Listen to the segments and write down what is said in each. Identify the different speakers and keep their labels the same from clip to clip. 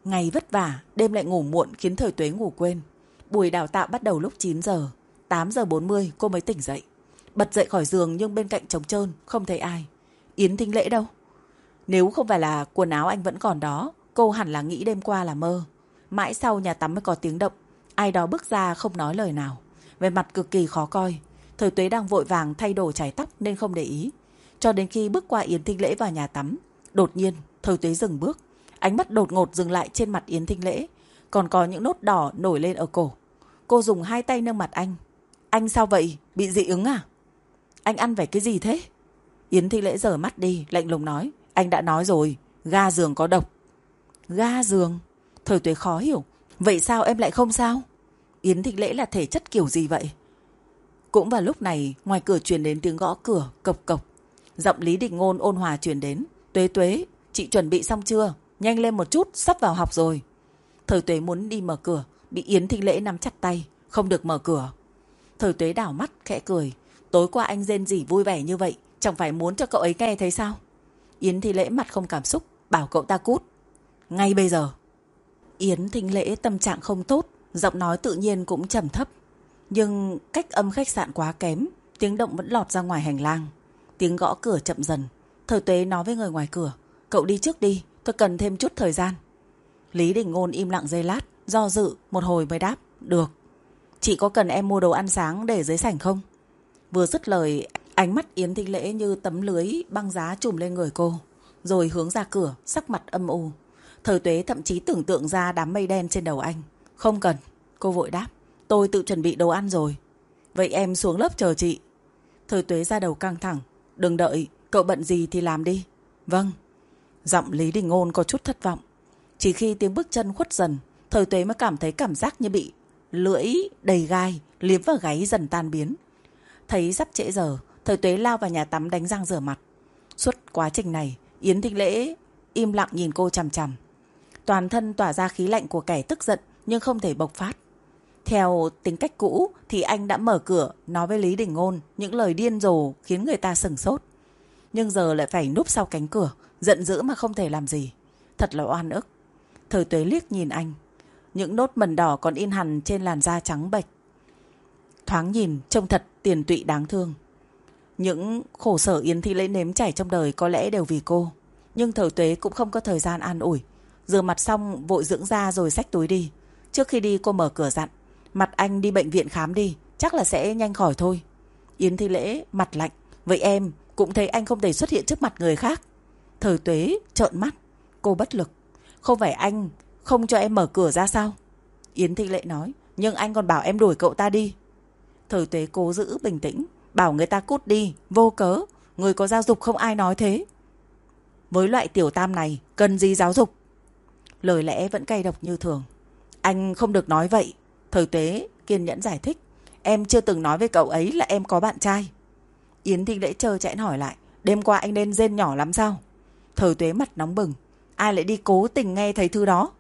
Speaker 1: Ngày vất vả, đêm lại ngủ muộn khiến Thời Tuế ngủ quên. Buổi đào tạo bắt đầu lúc 9 giờ. 8 giờ 40 cô mới tỉnh dậy. Bật dậy khỏi giường nhưng bên cạnh trống trơn, không thấy ai. Yến Thính Lễ đâu? Nếu không phải là quần áo anh vẫn còn đó, cô hẳn là nghĩ đêm qua là mơ. Mãi sau nhà tắm mới có tiếng động. Ai đó bước ra không nói lời nào. Về mặt cực kỳ khó coi. Thời Tuế đang vội vàng thay đồ chải tóc nên không để ý. Cho đến khi bước qua Yến Thính Lễ vào nhà tắm, đột nhiên Thời Tuế dừng bước. Ánh mắt đột ngột dừng lại trên mặt Yến Thính Lễ, còn có những nốt đỏ nổi lên ở cổ. Cô dùng hai tay nâng mặt anh. Anh sao vậy? Bị dị ứng à? Anh ăn phải cái gì thế? Yến Thính Lễ giở mắt đi, lạnh lùng nói. Anh đã nói rồi, ga giường có độc. Ga giường? Thời Tuế khó hiểu. Vậy sao em lại không sao? Yến Thính Lễ là thể chất kiểu gì vậy? Cũng vào lúc này, ngoài cửa truyền đến tiếng gõ cửa, cộc cộc. Giọng Lý Đình Ngôn ôn hòa truyền đến. Tuế Tuế, chị chuẩn bị xong chưa? Nhanh lên một chút, sắp vào học rồi. Thời Tuế muốn đi mở cửa, bị Yến Thính Lễ nắm chặt tay, không được mở cửa. Thời Tuế đảo mắt, khẽ cười. Tối qua anh rên rỉ vui vẻ như vậy, chẳng phải muốn cho cậu ấy nghe thấy sao? Yến Thính Lễ mặt không cảm xúc, bảo cậu ta cút. Ngay bây giờ. Yến Thính Lễ tâm trạng không tốt, giọng nói tự nhiên cũng trầm thấp. Nhưng cách âm khách sạn quá kém, tiếng động vẫn lọt ra ngoài hành lang. Tiếng gõ cửa chậm dần. Thời Tuế nói với người ngoài cửa. Cậu đi trước đi, tôi cần thêm chút thời gian. Lý Đình Ngôn im lặng giây lát, do dự một hồi mới đáp. Được. Chị có cần em mua đồ ăn sáng để dưới sảnh không? Vừa dứt lời, ánh mắt Yến Thính Lễ như tấm lưới băng giá trùm lên người cô, rồi hướng ra cửa, sắc mặt âm u. Thời Tuế thậm chí tưởng tượng ra đám mây đen trên đầu anh. Không cần, cô vội đáp. Tôi tự chuẩn bị đồ ăn rồi. Vậy em xuống lớp chờ chị. Thời Tuế ra đầu căng thẳng. Đừng đợi, cậu bận gì thì làm đi. Vâng. Giọng Lý Đình Ngôn có chút thất vọng. Chỉ khi tiếng bước chân khuất dần, Thời Tuế mới cảm thấy cảm giác như bị lưỡi đầy gai liếm vào gáy dần tan biến. Thấy sắp trễ giờ, Thời Tuế lao vào nhà tắm đánh răng rửa mặt. Suốt quá trình này, Yến Thính Lễ im lặng nhìn cô chằm chằm. Toàn thân tỏa ra khí lạnh của kẻ tức giận nhưng không thể bộc phát. Theo tính cách cũ thì anh đã mở cửa nói với Lý Đình Ngôn những lời điên rồ khiến người ta sửng sốt. Nhưng giờ lại phải núp sau cánh cửa, giận dữ mà không thể làm gì. Thật là oan ức. Thời Tuế liếc nhìn anh. Những nốt mẩn đỏ còn in hằn trên làn da trắng bệch. Thoáng nhìn trông thật tiền tụy đáng thương. Những khổ sở Yến Thính Lễ nếm trải trong đời có lẽ đều vì cô. Nhưng Thời Tuế cũng không có thời gian an ủi. Rửa mặt xong vội dưỡng da rồi xách túi đi. Trước khi đi cô mở cửa dặn. Mặt anh đi bệnh viện khám đi, chắc là sẽ nhanh khỏi thôi. Yến Thính Lễ mặt lạnh. Vậy em cũng thấy anh không thể xuất hiện trước mặt người khác. Thời Tuế trợn mắt. Cô bất lực. Không phải anh không cho em mở cửa ra sao? Yến Thính Lễ nói. Nhưng anh còn bảo em đuổi cậu ta đi. Thời Tuế cố giữ bình tĩnh. Bảo người ta cút đi, vô cớ. Người có giáo dục không ai nói thế. Với loại tiểu tam này cần gì giáo dục? Lời lẽ vẫn cay độc như thường. Anh không được nói vậy. Thời Tuế kiên nhẫn giải thích. Em chưa từng nói với cậu ấy là em có bạn trai. Yến Thính Lễ trơ trẽn hỏi lại. Đêm qua anh nên rên nhỏ lắm sao? Thời Tuế mặt nóng bừng. Ai lại đi cố tình nghe thấy thứ đó?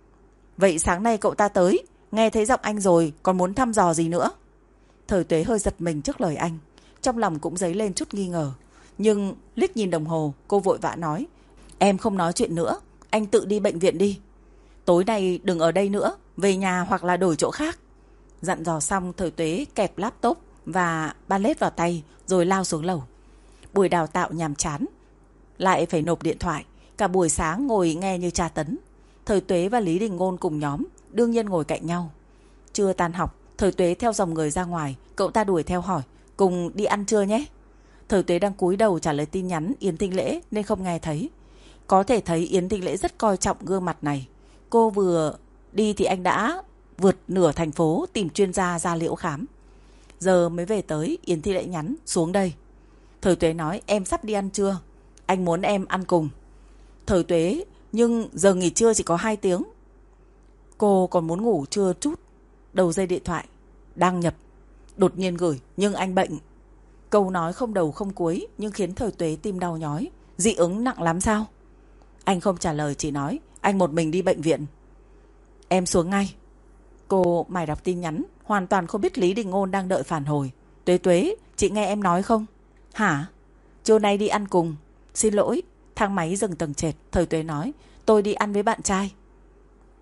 Speaker 1: Vậy sáng nay cậu ta tới, nghe thấy giọng anh rồi, còn muốn thăm dò gì nữa? Thời Tuế hơi giật mình trước lời anh. Trong lòng cũng dấy lên chút nghi ngờ. Nhưng liếc nhìn đồng hồ, cô vội vã nói. Em không nói chuyện nữa, anh tự đi bệnh viện đi. Tối nay đừng ở đây nữa, về nhà hoặc là đổi chỗ khác. Dặn dò xong, Thời Tuế kẹp laptop và pallet vào tay rồi lao xuống lầu. Buổi đào tạo nhàm chán, lại phải nộp điện thoại. Cả buổi sáng ngồi nghe như tra tấn. Thời Tuế và Lý Đình Ngôn cùng nhóm, đương nhiên ngồi cạnh nhau. Chưa tan học, Thời Tuế theo dòng người ra ngoài. Cậu ta đuổi theo hỏi. Cùng đi ăn trưa nhé. Thời Tuế đang cúi đầu trả lời tin nhắn Yến Thính Lễ nên không nghe thấy. Có thể thấy Yến Thính Lễ rất coi trọng gương mặt này. Cô vừa đi thì anh đã vượt nửa thành phố tìm chuyên gia da liễu khám. Giờ mới về tới, Yến Thính Lễ nhắn xuống đây. Thời Tuế nói em sắp đi ăn trưa. Anh muốn em ăn cùng. Thời Tuế, nhưng giờ nghỉ trưa chỉ có 2 tiếng. Cô còn muốn ngủ trưa chút. Đầu dây điện thoại đăng nhập. Đột nhiên gửi, nhưng anh bệnh. Câu nói không đầu không cuối nhưng khiến Thời Tuế tim đau nhói. Dị ứng nặng lắm sao? Anh không trả lời, chỉ nói anh một mình đi bệnh viện. Em xuống ngay. Cô mải đọc tin nhắn, hoàn toàn không biết Lý Đình Ngôn đang đợi phản hồi. Tuế Tuế, chị nghe em nói không? Hả? Trưa nay đi ăn cùng. Xin lỗi. Thang máy dừng tầng trệt. Thời Tuế nói tôi đi ăn với bạn trai.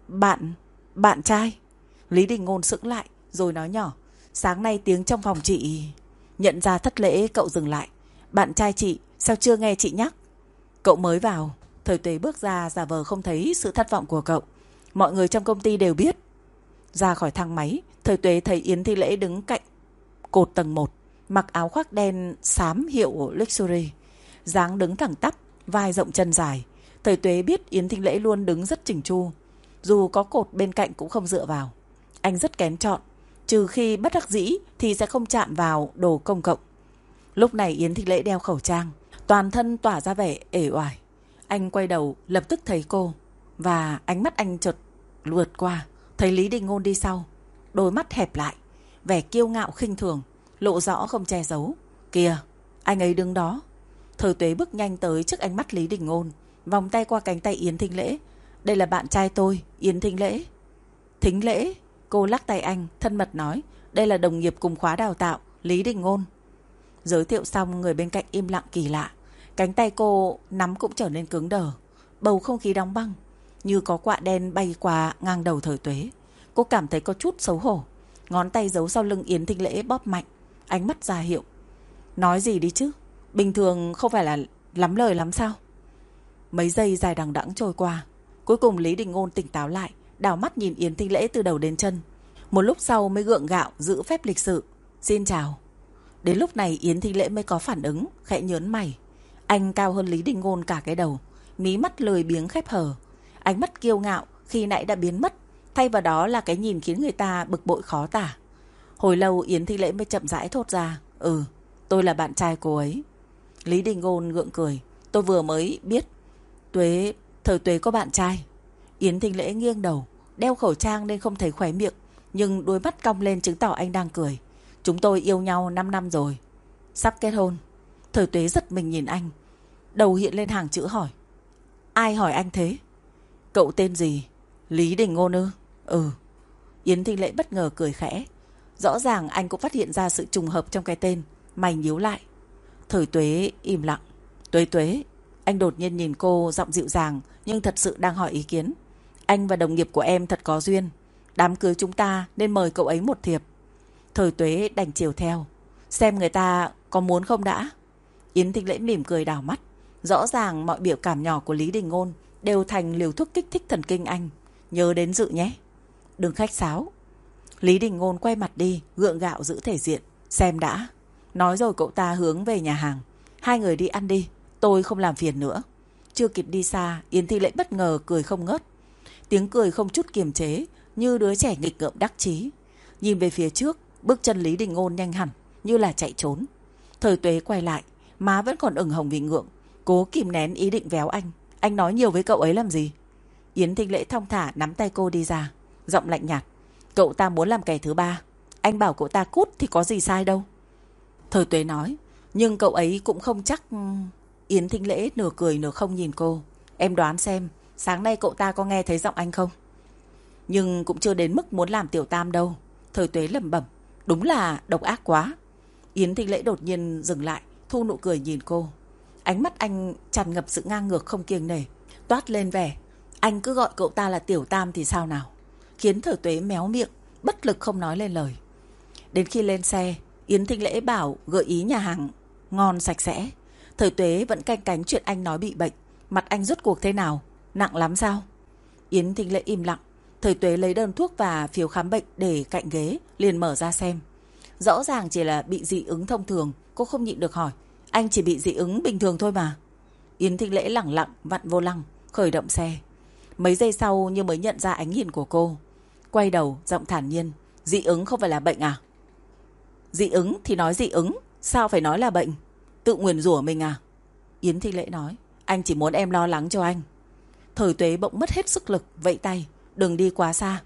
Speaker 1: Bạn trai? Lý Đình Ngôn sững lại rồi nói nhỏ. Sáng nay tiếng trong phòng chị... Nhận ra thất lễ cậu dừng lại. Bạn trai chị, sao chưa nghe chị nhắc? Cậu mới vào. Thời Tuế bước ra giả vờ không thấy sự thất vọng của cậu. Mọi người trong công ty đều biết. Ra khỏi thang máy, Thời Tuế thấy Yến Thi Lễ đứng cạnh cột tầng 1, mặc áo khoác đen xám hiệu Luxury, dáng đứng thẳng tắp, vai rộng chân dài. Thời Tuế biết Yến Thi Lễ luôn đứng rất chỉnh chu, dù có cột bên cạnh cũng không dựa vào. Anh rất kén chọn, trừ khi bất đắc dĩ thì sẽ không chạm vào đồ công cộng. Lúc này Yến Thi Lễ đeo khẩu trang, toàn thân tỏa ra vẻ uể oải. Anh quay đầu lập tức thấy cô, và ánh mắt anh chợt lướt qua, thấy Lý Đình Ngôn đi sau, đôi mắt hẹp lại, vẻ kiêu ngạo khinh thường lộ rõ không che giấu. Kìa, anh ấy đứng đó. Thời Tuế bước nhanh tới trước ánh mắt Lý Đình Ngôn, vòng tay qua cánh tay Yến Thính Lễ. Đây là bạn trai tôi, Yến Thính Lễ. Thính Lễ? Cô lắc tay anh, thân mật nói. Đây là đồng nghiệp cùng khóa đào tạo, Lý Đình Ngôn. Giới thiệu xong, người bên cạnh im lặng kỳ lạ. Cánh tay cô nắm cũng trở nên cứng đờ. Bầu không khí đóng băng, như có quạ đen bay qua ngang đầu Thời Tuế. Cô cảm thấy có chút xấu hổ. Ngón tay giấu sau lưng Yến Thính Lễ bóp mạnh, ánh mắt ra hiệu. Nói gì đi chứ, bình thường không phải là lắm lời lắm sao? Mấy giây dài đằng đẵng trôi qua, cuối cùng Lý Đình Ngôn tỉnh táo lại, đảo mắt nhìn Yến Thính Lễ từ đầu đến chân. Một lúc sau mới gượng gạo giữ phép lịch sự. Xin chào. Đến lúc này Yến Thính Lễ mới có phản ứng, khẽ nhớn mày. Anh cao hơn Lý Đình Ngôn cả cái đầu, mí mắt lười biếng khép hờ. Ánh mắt kiêu ngạo khi nãy đã biến mất, thay vào đó là cái nhìn khiến người ta bực bội khó tả. Hồi lâu Yến Thi Lễ mới chậm rãi thốt ra. Tôi là bạn trai cô ấy. Lý Đình Ngôn gượng cười. Tôi vừa mới biết Thời Tuế có bạn trai. Yến Thi Lễ nghiêng đầu, đeo khẩu trang nên không thấy khóe miệng, nhưng đôi mắt cong lên chứng tỏ anh đang cười. Chúng tôi yêu nhau 5 năm rồi. Sắp kết hôn. Thời Tuế giật mình nhìn anh, đầu hiện lên hàng chữ hỏi. Ai hỏi anh thế? Cậu tên gì? Lý Đình Ngôn ư? Yến Thi Lễ bất ngờ cười khẽ. Rõ ràng anh cũng phát hiện ra sự trùng hợp trong cái tên. Mày nhíu lại. Thời Tuế im lặng. Tuế. Anh đột nhiên nhìn cô, giọng dịu dàng nhưng thật sự đang hỏi ý kiến. Anh và đồng nghiệp của em thật có duyên. Đám cưới chúng ta nên mời cậu ấy một thiệp. Thời Tuế đành chiều theo. Xem người ta có muốn không đã. Yến Thi Lễ mỉm cười đảo mắt. Rõ ràng mọi biểu cảm nhỏ của Lý Đình Ngôn đều thành liều thuốc kích thích thần kinh anh. Nhớ đến dự nhé. Đừng khách sáo. Lý Đình Ngôn quay mặt đi, gượng gạo giữ thể diện. Xem đã. Nói rồi cậu ta hướng về nhà hàng. Hai người đi ăn đi, tôi không làm phiền nữa. Chưa kịp đi xa, Yến Thi Lễ bất ngờ cười không ngớt. Tiếng cười không chút kiềm chế, như đứa trẻ nghịch ngợm đắc chí. Nhìn về phía trước, bước chân Lý Đình Ngôn nhanh hẳn, như là chạy trốn. Thời Tuế quay lại, má vẫn còn ửng hồng vì ngượng, cố kìm nén ý định véo anh. Anh nói nhiều với cậu ấy làm gì? Yến Thi Lễ thong thả nắm tay cô đi ra, giọng lạnh nhạt. Cậu ta muốn làm kẻ thứ ba, anh bảo cậu ta cút thì có gì sai đâu. Thời Tuế nói. Nhưng cậu ấy cũng không chắc. Yến Thi Lễ nửa cười nửa không nhìn cô. Em đoán xem, sáng nay cậu ta có nghe thấy giọng anh không? Nhưng cũng chưa đến mức muốn làm tiểu tam đâu. Thời Tuế lẩm bẩm. Đúng là độc ác quá. Yến Thi Lễ đột nhiên dừng lại, thu nụ cười nhìn cô. Ánh mắt anh tràn ngập sự ngang ngược không kiêng nể, toát lên vẻ anh cứ gọi cậu ta là tiểu tam thì sao nào, khiến Thời Tuế méo miệng, bất lực không nói lên lời. Đến khi lên xe, Yến Thính Lễ bảo gợi ý nhà hàng ngon sạch sẽ. Thời Tuế vẫn canh cánh chuyện anh nói bị bệnh. Mặt anh rốt cuộc thế nào? Nặng lắm sao? Yến Thính Lễ im lặng. Thời Tuế lấy đơn thuốc và phiếu khám bệnh để cạnh ghế, liền mở ra xem. Rõ ràng chỉ là bị dị ứng thông thường. Cô không nhịn được hỏi. Anh chỉ bị dị ứng bình thường thôi mà. Yến Thính Lễ lẳng lặng vặn vô lăng, khởi động xe. Mấy giây sau như mới nhận ra ánh nhìn của cô, quay đầu giọng thản nhiên. Dị ứng không phải là bệnh à? Dị ứng thì nói dị ứng, sao phải nói là bệnh? Tự nguyền rủa mình à? Yến Thi Lễ nói. Anh chỉ muốn em lo lắng cho anh. Thời Tuế bỗng mất hết sức lực, vẫy tay. Đừng đi quá xa.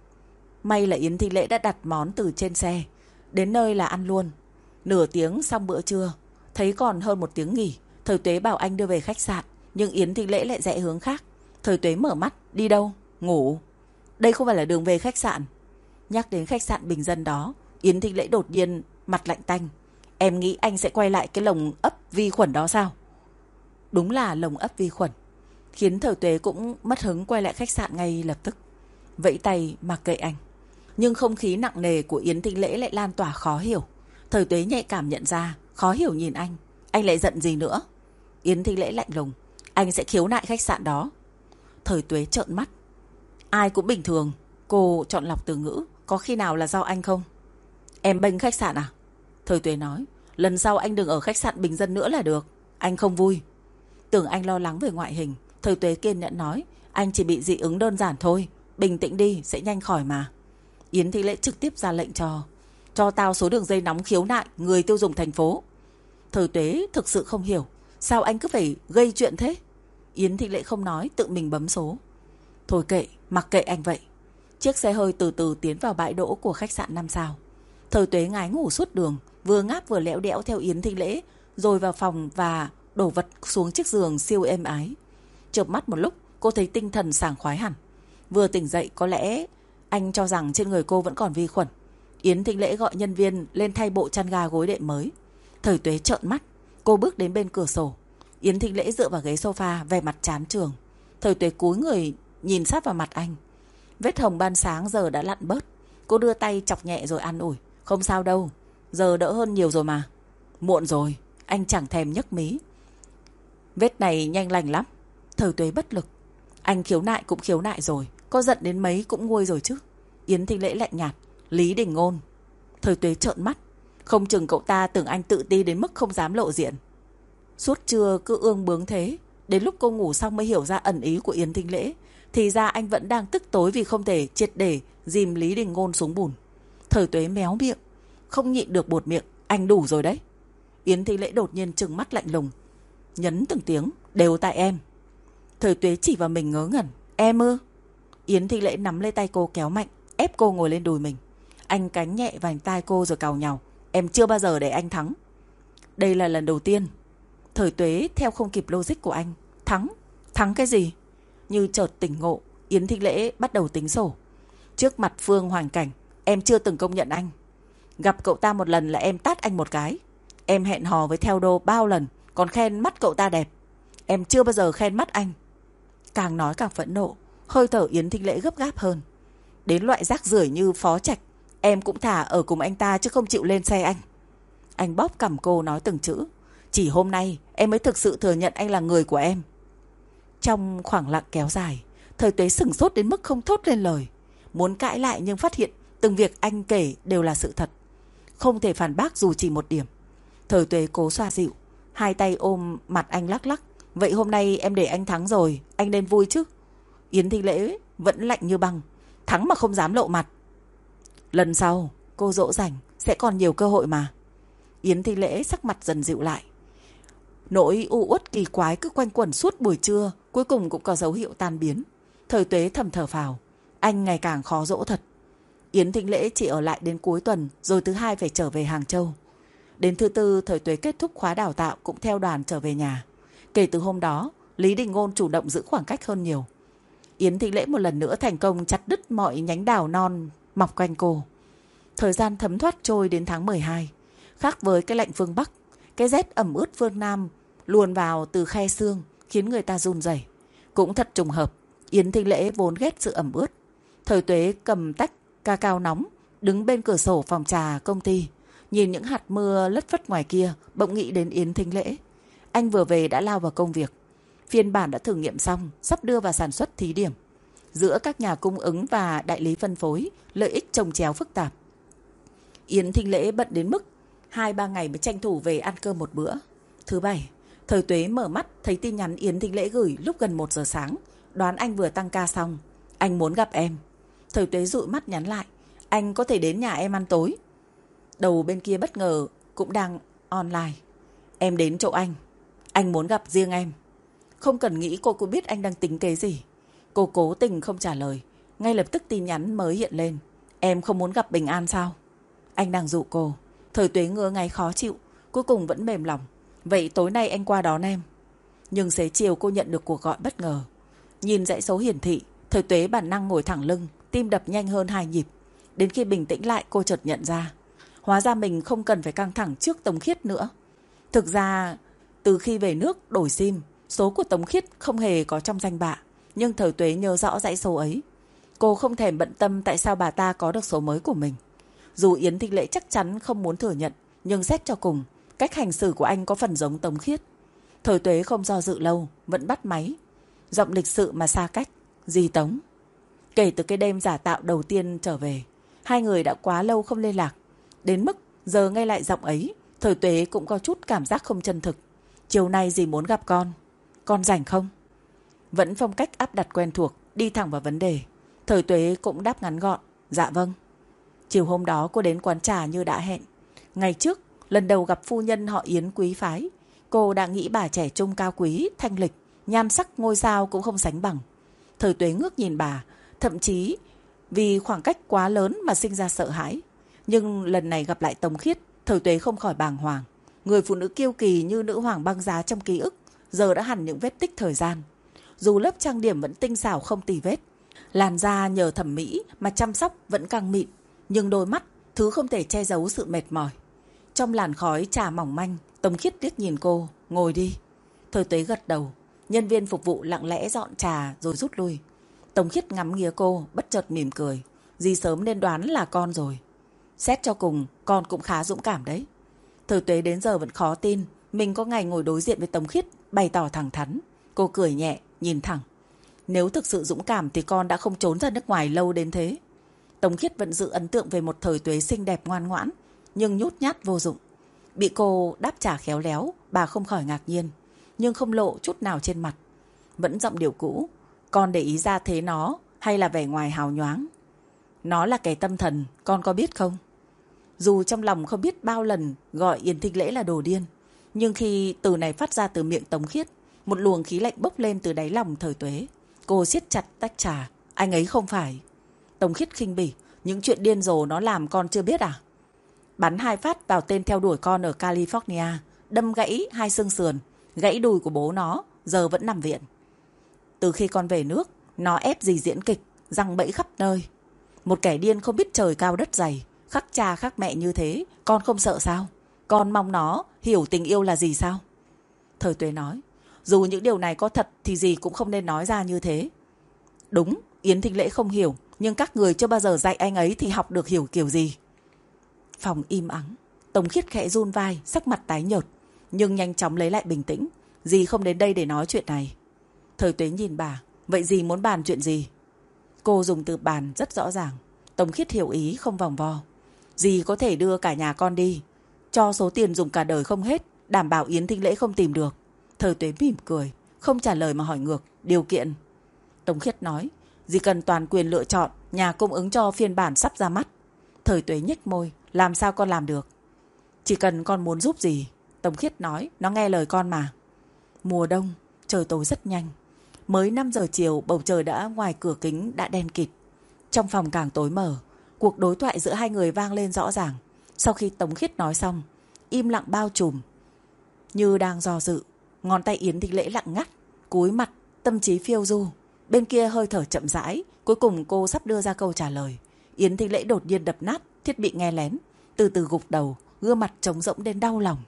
Speaker 1: May là Yến Thi Lễ đã đặt món từ trên xe. Đến nơi là ăn luôn. Nửa tiếng xong bữa trưa, thấy còn hơn một tiếng nghỉ. Thời Tuế bảo anh đưa về khách sạn, nhưng Yến Thi Lễ lại rẽ hướng khác. Thời Tuế mở mắt. Đi đâu? Ngủ. Đây không phải là đường về khách sạn. Nhắc đến khách sạn bình dân đó, Yến Thi Lễ đột nhiên mặt lạnh tanh. Em nghĩ anh sẽ quay lại cái lồng ấp vi khuẩn đó sao? Đúng là lồng ấp vi khuẩn, khiến Thời Tuế cũng mất hứng quay lại khách sạn ngay lập tức. vẫy tay mặc kệ anh. Nhưng không khí nặng nề của Yến Thính Lễ lại lan tỏa khó hiểu. Thời Tuế nhạy cảm nhận ra, khó hiểu nhìn anh. Anh lại giận gì nữa? Yến Thính Lễ lạnh lùng. Anh sẽ khiếu nại khách sạn đó. Thời Tuế trợn mắt. Ai cũng bình thường. Cô chọn lọc từ ngữ. Có khi nào là do anh không? Em bênh khách sạn à? Thời Tuế nói. Lần sau anh đừng ở khách sạn bình dân nữa là được. Anh không vui. Tưởng anh lo lắng về ngoại hình. Thời Tuế kiên nhẫn nói. Anh chỉ bị dị ứng đơn giản thôi. Bình tĩnh đi, sẽ nhanh khỏi mà. Yến Thính Lễ trực tiếp ra lệnh cho tao số đường dây nóng khiếu nại người tiêu dùng thành phố. Thời Tuế thực sự không hiểu. Sao anh cứ phải gây chuyện thế? Yến Thính Lễ không nói, tự mình bấm số. Thôi kệ, mặc kệ anh vậy. Chiếc xe hơi từ từ tiến vào bãi đỗ của khách sạn 5 sao. Thời Tuế ngái ngủ suốt đường, vừa ngáp vừa lẽo đẽo theo Yến Thính Lễ, rồi vào phòng và đổ vật xuống chiếc giường siêu êm ái. Chợp mắt một lúc, cô thấy tinh thần sảng khoái hẳn. Vừa tỉnh dậy có lẽ anh cho rằng trên người cô vẫn còn vi khuẩn. Yến Thính Lễ gọi nhân viên lên thay bộ chăn ga gối đệm mới. Thời Tuế trợn mắt. Cô bước đến bên cửa sổ. Yến Thính Lễ dựa vào ghế sofa, vẻ mặt chán chường. Thời Tuế cúi người nhìn sát vào mặt anh. Vết hồng ban sáng giờ đã lặn bớt. Cô đưa tay chọc nhẹ rồi an ủi. Không sao đâu, giờ đỡ hơn nhiều rồi mà. Muộn rồi. Anh chẳng thèm nhấc mí. Vết này nhanh lành lắm. Thời Tuế bất lực. Anh khiếu nại cũng khiếu nại rồi, có giận đến mấy cũng nguôi rồi chứ. Yến Thính Lễ lạnh nhạt. Lý Đình Ngôn. Thời Tuế trợn mắt. Không chừng cậu ta tưởng anh tự ti đến mức không dám lộ diện. Suốt trưa cứ ương bướng thế. Đến lúc cô ngủ xong mới hiểu ra ẩn ý của Yến Thính Lễ. Thì ra anh vẫn đang tức tối vì không thể triệt để dìm Lý Đình Ngôn xuống bùn. Thời Tuế méo miệng. Không nhịn được buột miệng. Anh đủ rồi đấy. Yến Thính Lễ đột nhiên trừng mắt lạnh lùng. Nhấn từng tiếng. Đều tại em. Thời Tuế chỉ vào mình ngớ ngẩn. Em ư? Yến Thính Lễ nắm lấy tay cô kéo mạnh, ép cô ngồi lên đùi mình. Anh cánh nhẹ vành tai cô rồi càu nhàu. Em chưa bao giờ để anh thắng. Đây là lần đầu tiên. Thời Tuế theo không kịp logic của anh. Thắng? Thắng cái gì? Như chợt tỉnh ngộ, Yến Thính Lễ bắt đầu tính sổ. Trước mặt Phương Hoàn Cảnh, em chưa từng công nhận anh. Gặp cậu ta một lần là em tát anh một cái. Em hẹn hò với Theo Đô bao lần, còn khen mắt cậu ta đẹp. Em chưa bao giờ khen mắt anh. Càng nói càng phẫn nộ, hơi thở Yến Thính Lễ gấp gáp hơn. Đến loại rác rưởi như Phó Trạch, em cũng thả ở cùng anh ta chứ không chịu lên xe anh. Anh bóp cằm cô nói từng chữ. Chỉ hôm nay em mới thực sự thừa nhận anh là người của em. Trong khoảng lặng kéo dài, Thời Tuế sửng sốt đến mức không thốt lên lời. Muốn cãi lại nhưng phát hiện từng việc anh kể đều là sự thật. Không thể phản bác dù chỉ một điểm. Thời Tuế cố xoa dịu, hai tay ôm mặt anh lắc lắc. Vậy hôm nay em để anh thắng rồi, anh nên vui chứ? Yến Thính Lễ vẫn lạnh như băng. Thắng mà không dám lộ mặt. Lần sau, cô dỗ dành, sẽ còn nhiều cơ hội mà. Yến Thính Lễ sắc mặt dần dịu lại. Nỗi u uất kỳ quái cứ quanh quẩn suốt buổi trưa, cuối cùng cũng có dấu hiệu tan biến. Thời Tuế thầm thở phào. Anh ngày càng khó dỗ thật. Yến Thính Lễ chỉ ở lại đến cuối tuần, rồi thứ hai phải trở về Hàng Châu. Đến thứ tư, Thời Tuế kết thúc khóa đào tạo cũng theo đoàn trở về nhà. Kể từ hôm đó, Lý Đình Ngôn chủ động giữ khoảng cách hơn nhiều. Yến Thính Lễ một lần nữa thành công chặt đứt mọi nhánh đào non mọc quanh cô. Thời gian thấm thoát trôi đến tháng 12. Khác với cái lạnh phương Bắc, cái rét ẩm ướt phương Nam luồn vào từ khe xương khiến người ta run rẩy. Cũng thật trùng hợp, Yến Thính Lễ vốn ghét sự ẩm ướt. Thời Tuế cầm tách cacao nóng, đứng bên cửa sổ phòng trà công ty, nhìn những hạt mưa lất phất ngoài kia, bỗng nghĩ đến Yến Thính Lễ. Anh vừa về đã lao vào công việc. Phiên bản đã thử nghiệm xong, sắp đưa vào sản xuất thí điểm. Giữa các nhà cung ứng và đại lý phân phối, lợi ích chồng chéo phức tạp. Yến Thính Lễ bận đến mức 2-3 ngày mới tranh thủ về ăn cơm một bữa. Thứ bảy, Thời Tuế mở mắt thấy tin nhắn Yến Thính Lễ gửi lúc gần 1 giờ sáng. Đoán anh vừa tăng ca xong. Anh muốn gặp em. Thời Tuế dụi mắt nhắn lại. Anh có thể đến nhà em ăn tối. Đầu bên kia bất ngờ cũng đang online. Em đến chỗ anh. Anh muốn gặp riêng em. Không cần nghĩ cô cũng biết anh đang tính kế gì. Cô cố tình không trả lời. Ngay lập tức tin nhắn mới hiện lên. Em không muốn gặp Bình An sao? Anh đang dụ cô. Thời Tuế ngứa ngáy khó chịu, cuối cùng vẫn mềm lòng. Vậy tối nay anh qua đón em. Nhưng xế chiều cô nhận được cuộc gọi bất ngờ. Nhìn dãy số hiển thị, Thời Tuế bản năng ngồi thẳng lưng, tim đập nhanh hơn 2 nhịp. Đến khi bình tĩnh lại cô chợt nhận ra, hóa ra mình không cần phải căng thẳng trước Tống Khiết nữa. Thực ra từ khi về nước đổi sim, số của Tống Khiết không hề có trong danh bạ, nhưng Thời Tuế nhớ rõ dãy số ấy. Cô không thèm bận tâm tại sao bà ta có được số mới của mình. Dù Yến Thịnh Lễ chắc chắn không muốn thừa nhận, nhưng xét cho cùng, cách hành xử của anh có phần giống Tống Khiết. Thời Tuế không do dự lâu, vẫn bắt máy. Giọng lịch sự mà xa cách. Dì Tống. Kể từ cái đêm giả tạo đầu tiên trở về, hai người đã quá lâu không liên lạc. Đến mức giờ nghe lại giọng ấy, Thời Tuế cũng có chút cảm giác không chân thực. Chiều nay dì muốn gặp con rảnh không? Vẫn phong cách áp đặt quen thuộc, đi thẳng vào vấn đề. Thời Tuế cũng đáp ngắn gọn. Dạ vâng. Chiều hôm đó cô đến quán trà như đã hẹn. Ngày trước, lần đầu gặp phu nhân họ Yến quý phái, cô đã nghĩ bà trẻ trung cao quý, thanh lịch, nhan sắc ngôi sao cũng không sánh bằng. Thời Tuế ngước nhìn bà, thậm chí vì khoảng cách quá lớn mà sinh ra sợ hãi. Nhưng lần này gặp lại Tống Khiết, Thời Tuế không khỏi bàng hoàng. Người phụ nữ kiêu kỳ như nữ hoàng băng giá trong ký ức, giờ đã hẳn những vết tích thời gian. Dù lớp trang điểm vẫn tinh xảo không tì vết, làn da nhờ thẩm mỹ mà chăm sóc vẫn căng mịn, nhưng đôi mắt, thứ không thể che giấu sự mệt mỏi. Trong làn khói trà mỏng manh, Tống Khiết liếc nhìn cô. Ngồi đi. Thời Tuế gật đầu. Nhân viên phục vụ lặng lẽ dọn trà rồi rút lui. Tống Khiết ngắm nghía cô, bất chợt mỉm cười. Dì sớm nên đoán là con rồi. Xét cho cùng, con cũng khá dũng cảm đấy. Thời Tuế đến giờ vẫn khó tin mình có ngày ngồi đối diện với Tống Khiết, bày tỏ thẳng thắn. Cô cười nhẹ, nhìn thẳng. Nếu thực sự dũng cảm thì con đã không trốn ra nước ngoài lâu đến thế. Tống Khiết vẫn giữ ấn tượng về một Thời Tuế xinh đẹp ngoan ngoãn, nhưng nhút nhát vô dụng. Bị cô đáp trả khéo léo, bà không khỏi ngạc nhiên, nhưng không lộ chút nào trên mặt. Vẫn giọng điệu cũ. Con để ý ra thế nó hay là vẻ ngoài hào nhoáng? Nó là kẻ tâm thần, con có biết không? Dù trong lòng không biết bao lần gọi Yến Thịnh Lễ là đồ điên, nhưng khi từ này phát ra từ miệng Tống Khiết, một luồng khí lạnh bốc lên từ đáy lòng Thời Tuế. Cô siết chặt tách trà. Anh ấy không phải. Tống Khiết khinh bỉ. Những chuyện điên rồ nó làm con chưa biết à? Bắn 2 phát vào tên theo đuổi con ở California, đâm gãy 2 xương sườn, gãy đùi của bố nó, giờ vẫn nằm viện. Từ khi con về nước, nó ép dì diễn kịch, giăng bẫy khắp nơi. Một kẻ điên không biết trời cao đất dày, khắc cha khắc mẹ như thế, con không sợ sao? Con mong nó hiểu tình yêu là gì sao? Thời Tuế nói. Dù những điều này có thật thì dì cũng không nên nói ra như thế. Đúng, Yến Thịnh Lễ không hiểu, nhưng các người chưa bao giờ dạy anh ấy thì học được hiểu kiểu gì. Phòng im ắng. Tống Khiết khẽ run vai, sắc mặt tái nhợt, nhưng nhanh chóng lấy lại bình tĩnh. Dì không đến đây để nói chuyện này. Thời Tuế nhìn bà. Vậy dì muốn bàn chuyện gì? Cô dùng từ bàn rất rõ ràng. Tống Khiết hiểu ý, không vòng vo. Dì có thể đưa cả nhà con đi, cho số tiền dùng cả đời không hết, đảm bảo Yến Thịnh Lễ không tìm được. Thời Tuế mỉm cười, không trả lời mà hỏi ngược. Điều kiện? Tống Khiết nói. Dì cần toàn quyền lựa chọn nhà cung ứng cho phiên bản sắp ra mắt. Thời Tuế nhếch môi. Làm sao con làm được? Chỉ cần con muốn giúp gì. Tống Khiết nói. Nó nghe lời con mà. Mùa đông, trời tối rất nhanh. Mới 5 giờ chiều, bầu trời đã ngoài cửa kính đã đen kịt. Trong phòng càng tối mờ. Cuộc đối thoại giữa hai người vang lên rõ ràng. Sau khi Tống Khiết nói xong, im lặng bao trùm. Như đang do dự, ngón tay Yến Thịnh Lễ lặng ngắt, cúi mặt, tâm trí phiêu du. Bên kia hơi thở chậm rãi. Cuối cùng cô sắp đưa ra câu trả lời. Yến Thịnh Lễ đột nhiên đập nát thiết bị nghe lén, từ từ gục đầu, gương mặt trống rỗng đến đau lòng.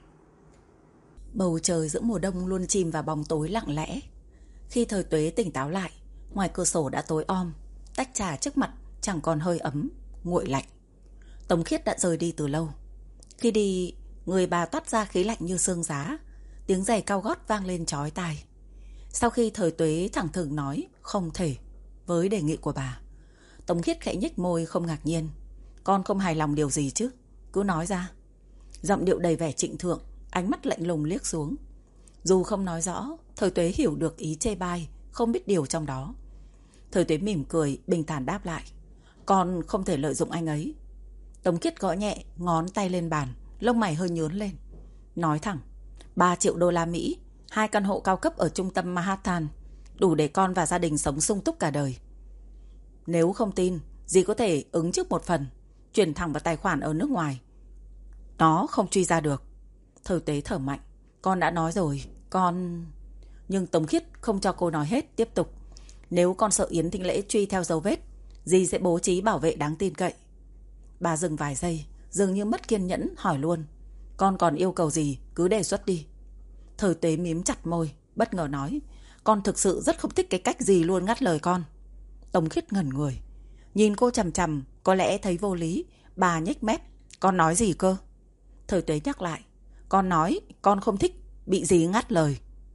Speaker 1: Bầu trời giữa mùa đông luôn chìm vào bóng tối lặng lẽ. Khi Thời Tuế tỉnh táo lại, ngoài cửa sổ đã tối om, tách trà trước mặt chẳng còn hơi ấm, nguội lạnh. Tống Khiết đã rời đi từ lâu. Khi đi, người bà toát ra khí lạnh như sương giá, tiếng giày cao gót vang lên chói tai. Sau khi Thời Tuế thẳng thừng nói không thể với đề nghị của bà, Tống Khiết khẽ nhếch môi không ngạc nhiên. Con không hài lòng điều gì chứ? Cứ nói ra. Giọng điệu đầy vẻ trịnh thượng, ánh mắt lạnh lùng liếc xuống. Dù không nói rõ, Thời Tuế hiểu được ý chê bai, không biết điều trong đó. Thời Tuế mỉm cười, bình thản đáp lại. Con không thể lợi dụng anh ấy. Tống Khiết gõ nhẹ ngón tay lên bàn, lông mày hơi nhướng lên. Nói thẳng. 3 triệu đô la Mỹ, 2 căn hộ cao cấp ở trung tâm Manhattan, đủ để con và gia đình sống sung túc cả đời. Nếu không tin, dì có thể ứng trước một phần, chuyển thẳng vào tài khoản ở nước ngoài. Nó không truy ra được. Thời Tuế thở mạnh. Con đã nói rồi, con... Nhưng Tống Khiết không cho cô nói hết, tiếp tục. Nếu con sợ Yến Thịnh Lễ truy theo dấu vết, dì sẽ bố trí bảo vệ đáng tin cậy. Bà dừng vài giây, dường như mất kiên nhẫn, hỏi luôn. Con còn yêu cầu gì, cứ đề xuất đi. Thời Tuế mím chặt môi, bất ngờ nói. Con thực sự rất không thích cái cách dì luôn ngắt lời con. Tống Khiết ngẩn người. Nhìn cô chằm chằm, có lẽ thấy vô lý, bà nhếch mép. Con nói gì cơ? Thời Tuế nhắc lại. Con nói con không thích bị dì ngắt lời.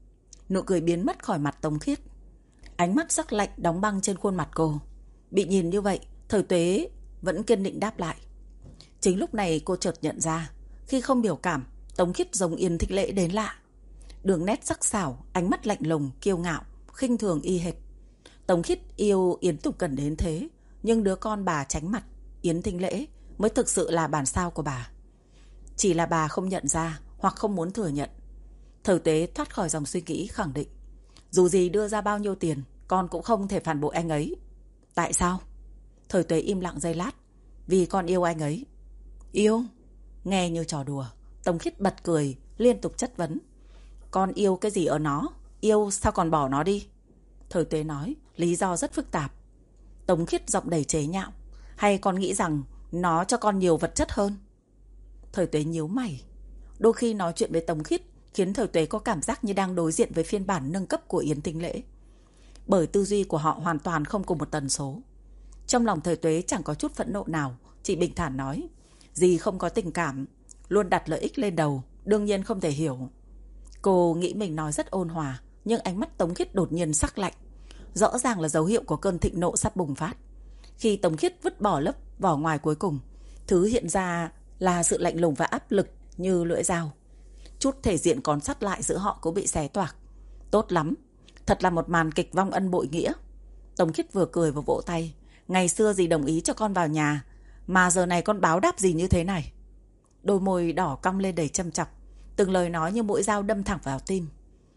Speaker 1: Nụ cười biến mất khỏi mặt Tống Khiết. Ánh mắt sắc lạnh đóng băng trên khuôn mặt cô. Bị nhìn như vậy, Thời Tuế vẫn kiên định đáp lại. Chính lúc này cô chợt nhận ra, khi không biểu cảm, Tống Khiết giống Yến Thịnh Lễ đến lạ. Đường nét sắc sảo, ánh mắt lạnh lùng, kiêu ngạo, khinh thường y hệt. Tống Khiết yêu Yến Tục Cần đến thế, nhưng đứa con bà tránh mặt, Yến Thịnh Lễ, mới thực sự là bản sao của bà. Chỉ là bà không nhận ra hoặc không muốn thừa nhận. Thời Tuế thoát khỏi dòng suy nghĩ khẳng định. Dù gì đưa ra bao nhiêu tiền, con cũng không thể phản bội anh ấy. Tại sao? Thời Tuế im lặng giây lát. Vì con yêu anh ấy. Yêu? Nghe như trò đùa. Tống Khiết bật cười, liên tục chất vấn. Con yêu cái gì ở nó? Yêu sao còn bỏ nó đi? Thời Tuế nói, lý do rất phức tạp. Tống Khiết giọng đầy chế nhạo. Hay con nghĩ rằng nó cho con nhiều vật chất hơn? Thời Tuế nhíu mày. Đôi khi nói chuyện với Tống Khiết khiến Thời Tuế có cảm giác như đang đối diện với phiên bản nâng cấp của Yến Thịnh Lễ. Bởi tư duy của họ hoàn toàn không cùng một tần số. Trong lòng Thời Tuế chẳng có chút phẫn nộ nào, chỉ bình thản nói. Dì không có tình cảm, luôn đặt lợi ích lên đầu, đương nhiên không thể hiểu. Cô nghĩ mình nói rất ôn hòa, nhưng ánh mắt Tống Khiết đột nhiên sắc lạnh. Rõ ràng là dấu hiệu của cơn thịnh nộ sắp bùng phát. Khi Tống Khiết vứt bỏ lớp vỏ ngoài cuối cùng, thứ hiện ra là sự lạnh lùng và áp lực như lưỡi dao. Chút thể diện còn sót lại giữa họ cũng bị xé toạc. Tốt lắm, thật là một màn kịch vong ân bội nghĩa. Tống Khiết vừa cười vừa vỗ tay. Ngày xưa dì đồng ý cho con vào nhà, mà giờ này con báo đáp gì như thế này? Đôi môi đỏ cong lên đầy châm chọc, từng lời nói như mũi dao đâm thẳng vào tim.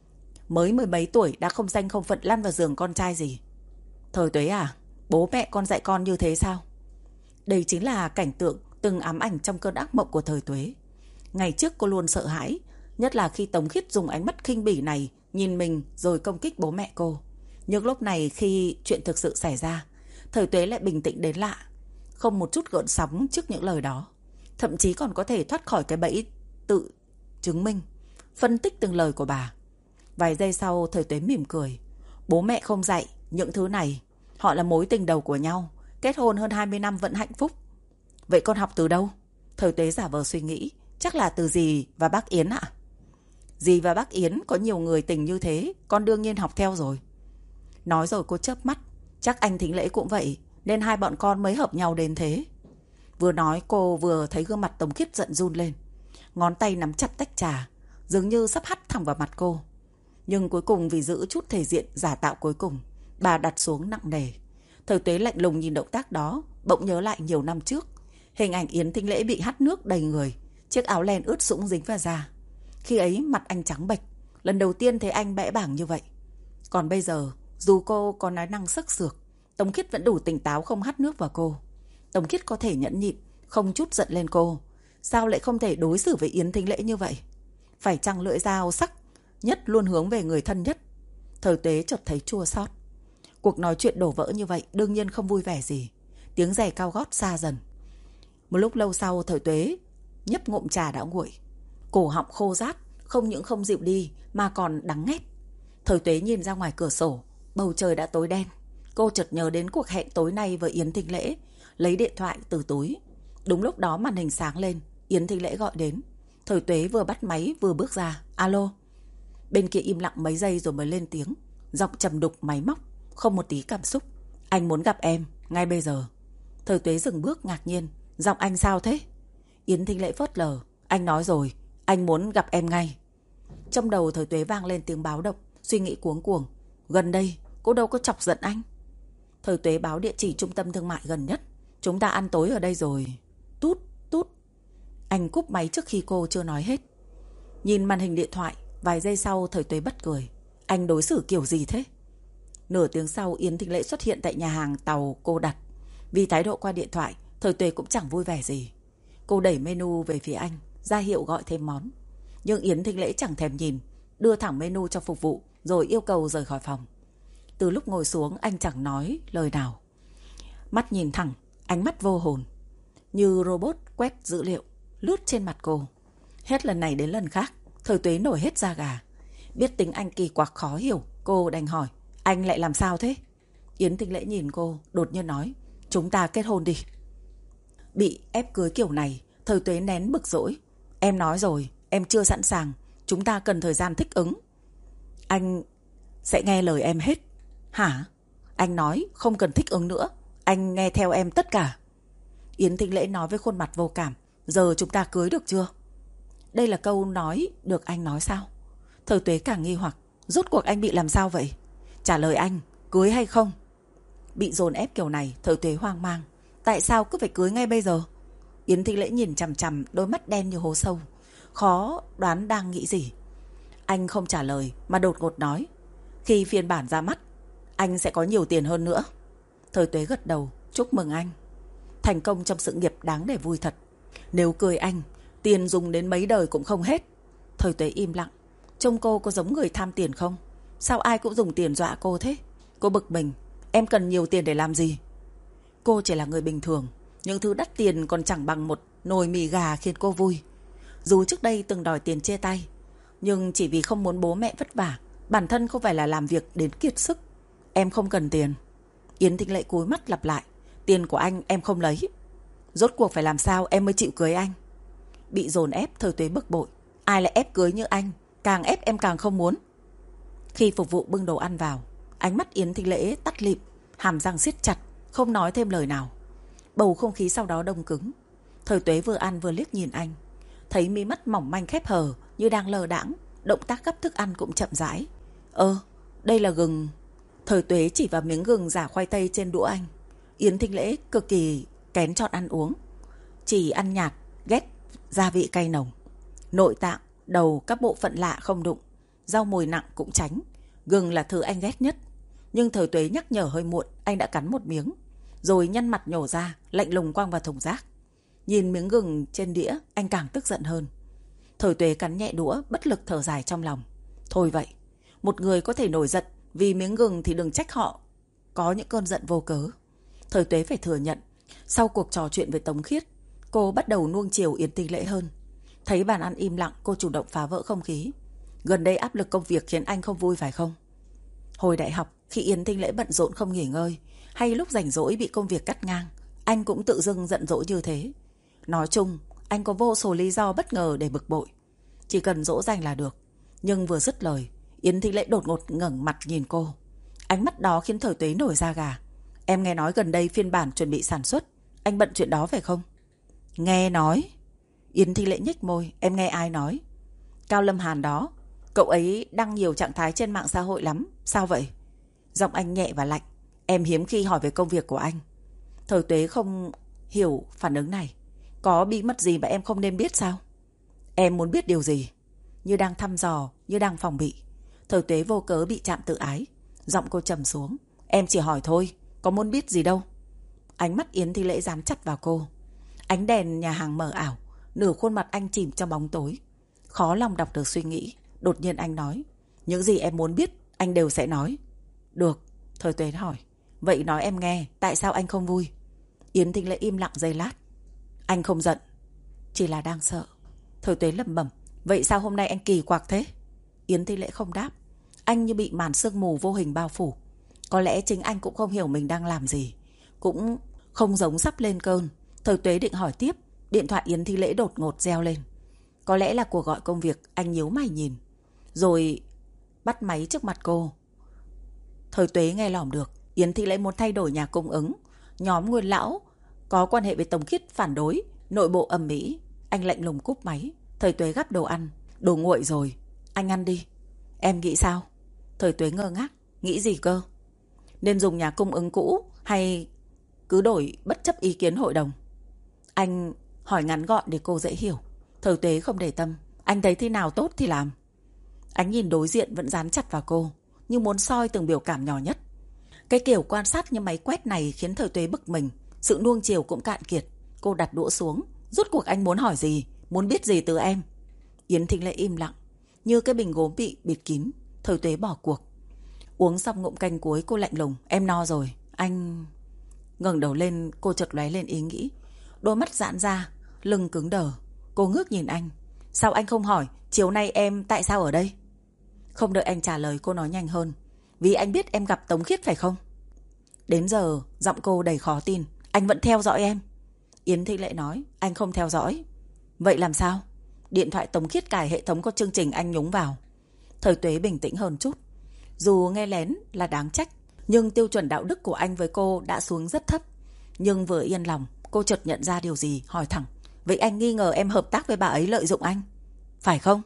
Speaker 1: Mới 10 mấy tuổi đã không danh không phận lăn vào giường con trai gì. Thời Tuế à, bố mẹ con dạy con như thế sao? Đây chính là cảnh tượng từng ám ảnh trong cơn ác mộng của Thời Tuế. Ngày trước cô luôn sợ hãi, nhất là khi Tống Khiết dùng ánh mắt khinh bỉ này nhìn mình rồi công kích bố mẹ cô. Nhưng lúc này khi chuyện thực sự xảy ra, Thời Tuế lại bình tĩnh đến lạ, không một chút gợn sóng trước những lời đó. Thậm chí còn có thể thoát khỏi cái bẫy tự chứng minh, phân tích từng lời của bà. Vài giây sau Thời Tuế mỉm cười. Bố mẹ không dạy những thứ này. Họ là mối tình đầu của nhau, kết hôn hơn 20 năm vẫn hạnh phúc. Vậy con học từ đâu? Thời Tuế giả vờ suy nghĩ. Chắc là từ dì và bác Yến ạ. Dì và bác Yến có nhiều người tình như thế, con đương nhiên học theo rồi. Nói rồi cô chớp mắt. Chắc anh Thính Lễ cũng vậy, nên hai bọn con mới hợp nhau đến thế. Vừa nói cô vừa thấy gương mặt Tống Khiết giận run lên. Ngón tay nắm chặt tách trà, dường như sắp hắt thẳng vào mặt cô. Nhưng cuối cùng vì giữ chút thể diện giả tạo cuối cùng, bà đặt xuống nặng nề. Thời Tuế lạnh lùng nhìn động tác đó, bỗng nhớ lại nhiều năm trước. Hình ảnh Yến Thính Lễ bị hắt nước đầy người, chiếc áo len ướt sũng dính vào da. Khi ấy mặt anh trắng bệch, lần đầu tiên thấy anh bẽ bảng như vậy. Còn bây giờ, dù cô có nói năng sắc sược, Tống Khiết vẫn đủ tỉnh táo không hắt nước vào cô. Tống Khiết có thể nhẫn nhịn, không chút giận lên cô. Sao lại không thể đối xử với Yến Thính Lễ như vậy? Phải chăng lưỡi dao sắc nhất luôn hướng về người thân nhất? Thời Tuế chợt thấy chua xót. Cuộc nói chuyện đổ vỡ như vậy đương nhiên không vui vẻ gì. Tiếng giày cao gót xa dần. Một lúc lâu sau Thời Tuế nhấp ngụm trà đã nguội. Cổ họng khô rát, không những không dịu đi mà còn đắng nghét. Thời Tuế nhìn ra ngoài cửa sổ, bầu trời đã tối đen. Cô chợt nhớ đến cuộc hẹn tối nay với Yến Thính Lễ, lấy điện thoại từ túi. Đúng lúc đó màn hình sáng lên, Yến Thính Lễ gọi đến. Thời Tuế vừa bắt máy vừa bước ra. Alo. Bên kia im lặng mấy giây rồi mới lên tiếng, giọng trầm đục máy móc, không một tí cảm xúc. Anh muốn gặp em, ngay bây giờ. Thời Tuế dừng bước ngạc nhiên. Giọng anh sao thế? Yến Thính Lễ phớt lờ. Anh nói rồi, anh muốn gặp em ngay. Trong đầu Thời Tuế vang lên tiếng báo động, suy nghĩ cuống cuồng. Gần đây, cô đâu có chọc giận anh. Thời Tuế báo địa chỉ trung tâm thương mại gần nhất. Chúng ta ăn tối ở đây rồi. Tút, tút. Anh cúp máy trước khi cô chưa nói hết. Nhìn màn hình điện thoại, vài giây sau Thời Tuế bật cười. Anh đối xử kiểu gì thế? Nửa tiếng sau Yến Thính Lễ xuất hiện tại nhà hàng tàu cô đặt. Vì thái độ qua điện thoại, Thời Tuế cũng chẳng vui vẻ gì. Cô đẩy menu về phía anh, ra hiệu gọi thêm món. Nhưng Yến Thính Lễ chẳng thèm nhìn, đưa thẳng menu cho phục vụ rồi yêu cầu rời khỏi phòng. Từ lúc ngồi xuống anh chẳng nói lời nào. Mắt nhìn thẳng, ánh mắt vô hồn, như robot quét dữ liệu, lướt trên mặt cô. Hết lần này đến lần khác, Thời Tuế nổi hết da gà. Biết tính anh kỳ quặc khó hiểu, cô đành hỏi. Anh lại làm sao thế? Yến Thính Lễ nhìn cô, đột nhiên nói. Chúng ta kết hôn đi. Bị ép cưới kiểu này, Thời Tuế nén bực dỗi. Em nói rồi, em chưa sẵn sàng. Chúng ta cần thời gian thích ứng. Anh sẽ nghe lời em hết. Hả? Anh nói không cần thích ứng nữa. Anh nghe theo em tất cả. Yến Thính Lễ nói với khuôn mặt vô cảm. Giờ chúng ta cưới được chưa? Đây là câu nói được anh nói sao? Thời Tuế càng nghi hoặc. Rốt cuộc anh bị làm sao vậy? Trả lời anh, cưới hay không? Bị dồn ép kiểu này, Thời Tuế hoang mang. Tại sao cứ phải cưới ngay bây giờ? Yến Thính Lễ nhìn chằm chằm, đôi mắt đen như hố sâu. Khó đoán đang nghĩ gì. Anh không trả lời mà đột ngột nói. Khi phiên bản ra mắt, anh sẽ có nhiều tiền hơn nữa. Thời Tuế gật đầu. Chúc mừng anh. Thành công trong sự nghiệp đáng để vui thật. Nếu cưới anh, tiền dùng đến mấy đời cũng không hết. Thời Tuế im lặng. Trông cô có giống người tham tiền không? Sao ai cũng dùng tiền dọa cô thế? Cô bực mình. Em cần nhiều tiền để làm gì? Cô chỉ là người bình thường. Những thứ đắt tiền còn chẳng bằng một nồi mì gà khiến cô vui. Dù trước đây từng đòi tiền chia tay, nhưng chỉ vì không muốn bố mẹ vất vả. Bản thân không phải là làm việc đến kiệt sức. Em không cần tiền. Yến Thính Lễ cúi mắt lặp lại. Tiền của anh em không lấy. Rốt cuộc phải làm sao em mới chịu cưới anh? Bị dồn ép, Thời Tuế bực bội. Ai lại ép cưới như anh? Càng ép em càng không muốn. Khi phục vụ bưng đồ ăn vào, ánh mắt Yến Thính Lễ tắt lịm, hàm răng siết chặt, không nói thêm lời nào. Bầu không khí sau đó đông cứng. Thời Tuế vừa ăn vừa liếc nhìn anh. Thấy mí mắt mỏng manh khép hờ như đang lờ đãng, động tác gắp thức ăn cũng chậm rãi. Đây là gừng. Thời Tuế chỉ vào miếng gừng giả khoai tây trên đũa anh. Yến Thính Lễ cực kỳ kén chọn ăn uống, chỉ ăn nhạt, ghét gia vị cay nồng. Nội tạng, đầu, các bộ phận lạ không đụng. Rau mùi nặng cũng tránh. Gừng là thứ anh ghét nhất. Nhưng Thời Tuế nhắc nhở hơi muộn, anh đã cắn một miếng, rồi nhăn mặt nhổ ra, lạnh lùng quăng vào thùng rác. Nhìn miếng gừng trên đĩa, anh càng tức giận hơn. Thời Tuế cắn nhẹ đũa, bất lực thở dài trong lòng. Thôi vậy, một người có thể nổi giận vì miếng gừng thì đừng trách họ có những cơn giận vô cớ. Thời Tuế phải thừa nhận, sau cuộc trò chuyện với Tống Khiết, cô bắt đầu nuông chiều Yến Thính Lễ hơn. Thấy bàn ăn im lặng, cô chủ động phá vỡ không khí. Gần đây áp lực công việc khiến anh không vui phải không? Hồi đại học, khi Yến Thính Lễ bận rộn không nghỉ ngơi, hay lúc rảnh rỗi bị công việc cắt ngang, anh cũng tự dưng giận dỗi như thế. Nói chung, anh có vô số lý do bất ngờ để bực bội. Chỉ cần dỗ dành là được. Nhưng vừa dứt lời, Yến Thính Lễ đột ngột ngẩng mặt nhìn cô. Ánh mắt đó khiến Thời Tuế nổi da gà. Em nghe nói gần đây phiên bản chuẩn bị sản xuất, anh bận chuyện đó phải không? Nghe nói? Yến Thính Lễ nhếch môi. Em nghe ai nói? Cao Lâm Hàn đó. Cậu ấy đăng nhiều trạng thái trên mạng xã hội lắm. Sao vậy? Giọng anh nhẹ và lạnh. Em hiếm khi hỏi về công việc của anh. Thời Tuế không hiểu phản ứng này. Có bí mật gì mà em không nên biết sao? Em muốn biết điều gì? Như đang thăm dò, như đang phòng bị. Thời Tuế vô cớ bị chạm tự ái. Giọng cô trầm xuống. Em chỉ hỏi thôi, có muốn biết gì đâu. Ánh mắt Yến Thính Lễ dán chặt vào cô. Ánh đèn nhà hàng mờ ảo, nửa khuôn mặt anh chìm trong bóng tối. Khó lòng đọc được suy nghĩ. Đột nhiên anh nói. Những gì em muốn biết, anh đều sẽ nói. Được. Thời Tuế hỏi. Vậy nói em nghe, tại sao anh không vui? Yến Thính Lễ im lặng giây lát. Anh không giận, chỉ là đang sợ. Thời Tuế lẩm bẩm. Vậy sao hôm nay anh kỳ quặc thế? Yến Thính Lễ không đáp. Anh như bị màn sương mù vô hình bao phủ. Có lẽ chính anh cũng không hiểu mình đang làm gì, cũng không giống sắp lên cơn. Thời Tuế định hỏi tiếp, điện thoại Yến Thính Lễ đột ngột reo lên. Có lẽ là cuộc gọi công việc. Anh nhíu mày nhìn, rồi bắt máy trước mặt cô. Thời Tuế nghe lỏm được Yến Thính Lễ muốn thay đổi nhà cung ứng. Nhóm Nguyên Lão có quan hệ với Tống Khiết phản đối, nội bộ ầm ĩ. Anh lạnh lùng cúp máy. Thời Tuế gắp đồ ăn. Đồ nguội rồi, anh ăn đi. Em nghĩ sao? Thời Tuế ngơ ngác. Nghĩ gì cơ? Nên dùng nhà cung ứng cũ hay cứ đổi bất chấp ý kiến hội đồng? Anh hỏi ngắn gọn để cô dễ hiểu. Thời Tuế không để tâm. Anh thấy thế nào tốt thì làm. Ánh nhìn đối diện vẫn dán chặt vào cô, như muốn soi từng biểu cảm nhỏ nhất. Cái kiểu quan sát như máy quét này khiến Thời Tuế bực mình. Sự nuông chiều cũng cạn kiệt. Cô đặt đũa xuống. Rốt cuộc anh muốn hỏi gì? Muốn biết gì từ em? Yến Thính Lễ im lặng, như cái bình gốm bị bịt kín. Thời Tuế bỏ cuộc. Uống xong ngụm canh cuối, cô lạnh lùng. Em no rồi. Anh... Ngẩng đầu lên, cô chợt lóe lên ý nghĩ. Đôi mắt giãn ra, lưng cứng đờ. Cô ngước nhìn anh. Sao anh không hỏi chiều nay em tại sao ở đây? Không đợi anh trả lời, cô nói nhanh hơn. Vì anh biết em gặp Tống Khiết phải không? Đến giờ giọng cô đầy khó tin. Anh vẫn theo dõi em. Yến Thị Lệ nói, anh không theo dõi. Vậy làm sao? Điện thoại Tống Khiết cài hệ thống có chương trình anh nhúng vào. Thời Tuế bình tĩnh hơn chút. Dù nghe lén là đáng trách, nhưng tiêu chuẩn đạo đức của anh với cô đã xuống rất thấp. Nhưng vừa yên lòng, cô chợt nhận ra điều gì, hỏi thẳng. Vậy anh nghi ngờ em hợp tác với bà ấy lợi dụng anh, phải không?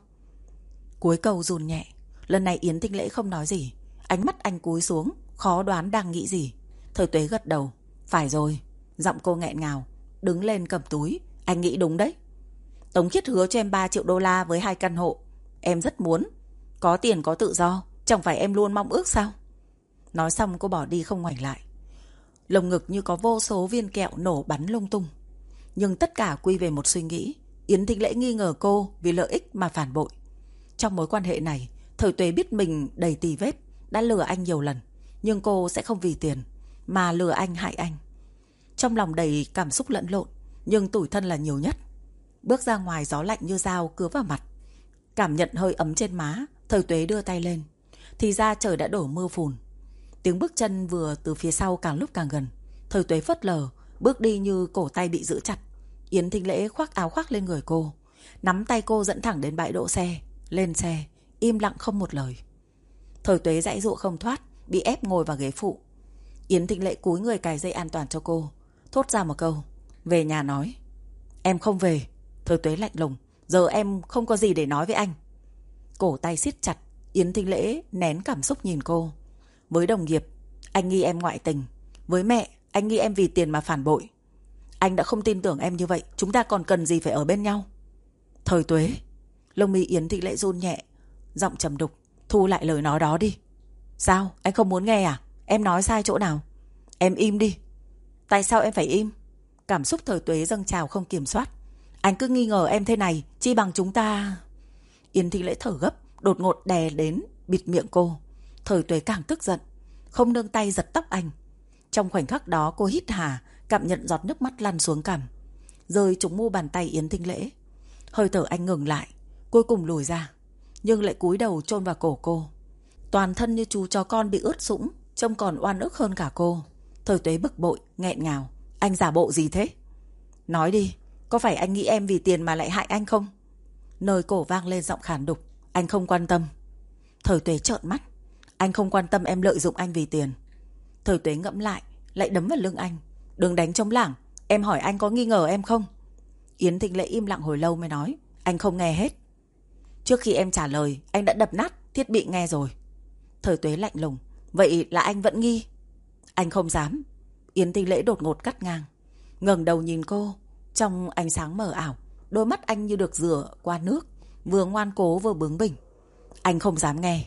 Speaker 1: Cuối câu run nhẹ. Lần này Yến Tinh Lễ không nói gì. Ánh mắt anh cúi xuống, khó đoán đang nghĩ gì. Thời Tuế gật đầu. Phải rồi. Giọng cô nghẹn ngào, đứng lên cầm túi. Anh nghĩ đúng đấy. Tống Khiết hứa cho em 3 triệu đô la với 2 căn hộ. Em rất muốn. Có tiền có tự do, chẳng phải em luôn mong ước sao? Nói xong cô bỏ đi không ngoảnh lại. Lồng ngực như có vô số viên kẹo nổ bắn lung tung. Nhưng tất cả quy về một suy nghĩ. Yến Thịnh Lễ nghi ngờ cô vì lợi ích mà phản bội. Trong mối quan hệ này, Thời Tuế biết mình đầy tì vết, đã lừa anh nhiều lần. Nhưng cô sẽ không vì tiền mà lừa anh hại anh. Trong lòng đầy cảm xúc lẫn lộn, nhưng tủi thân là nhiều nhất. Bước ra ngoài, gió lạnh như dao cứa vào mặt. Cảm nhận hơi ấm trên má, Thời Tuế đưa tay lên. Thì ra trời đã đổ mưa phùn. Tiếng bước chân vừa từ phía sau càng lúc càng gần. Thời Tuế phớt lờ, bước đi như cổ tay bị giữ chặt. Yến Thịnh Lễ khoác áo khoác lên người cô, nắm tay cô dẫn thẳng đến bãi đỗ xe. Lên xe, im lặng không một lời. Thời Tuế giãy giụa không thoát, bị ép ngồi vào ghế phụ. Yến Thịnh Lễ cúi người cài dây an toàn cho cô, thốt ra một câu. Về nhà nói. Em không về. Thời Tuế lạnh lùng. Giờ em không có gì để nói với anh. Cổ tay siết chặt. Yến Thịnh Lễ nén cảm xúc nhìn cô. Với đồng nghiệp, anh nghi em ngoại tình. Với mẹ, anh nghi em vì tiền mà phản bội. Anh đã không tin tưởng em như vậy, chúng ta còn cần gì phải ở bên nhau? Thời Tuế. Lông mi Yến Thịnh Lễ run nhẹ, giọng trầm đục. Thu lại lời nói đó đi. Sao, anh không muốn nghe à? Em nói sai chỗ nào? Em im đi. Tại sao em phải im? Cảm xúc Thời Tuế dâng trào không kiểm soát. Anh cứ nghi ngờ em thế này, chi bằng chúng ta... Yến Thịnh Lễ thở gấp, đột ngột đè đến, bịt miệng cô. Thời Tuế càng tức giận, không nương tay giật tóc anh. Trong khoảnh khắc đó cô hít hà, cảm nhận giọt nước mắt lăn xuống cằm, rơi trúng mu bàn tay Yến Thịnh Lễ. Hơi thở anh ngừng lại, cuối cùng lùi ra, nhưng lại cúi đầu chôn vào cổ cô. Toàn thân như chú chó con bị ướt sũng, trông còn oan ức hơn cả cô. Thời Tuế bực bội, nghẹn ngào. Anh giả bộ gì thế? Nói đi, có phải anh nghĩ em vì tiền mà lại hại anh không? Nơi cổ vang lên giọng khàn đục. Anh không quan tâm. Thời Tuế trợn mắt. Anh không quan tâm em lợi dụng anh vì tiền. Thời Tuế ngẫm lại, lại đấm vào lưng anh. Đừng đánh trống lảng. Em hỏi anh có nghi ngờ em không? Yến Thịnh Lễ im lặng hồi lâu mới nói. Anh không nghe hết. Trước khi em trả lời, anh đã đập nát thiết bị nghe rồi. Thời Tuế lạnh lùng. Vậy là anh vẫn nghi? Anh không dám. Yến Thịnh Lễ đột ngột cắt ngang, ngẩng đầu nhìn cô. Trong ánh sáng mờ ảo, đôi mắt anh như được rửa qua nước, vừa ngoan cố vừa bướng bỉnh. Anh không dám nghe.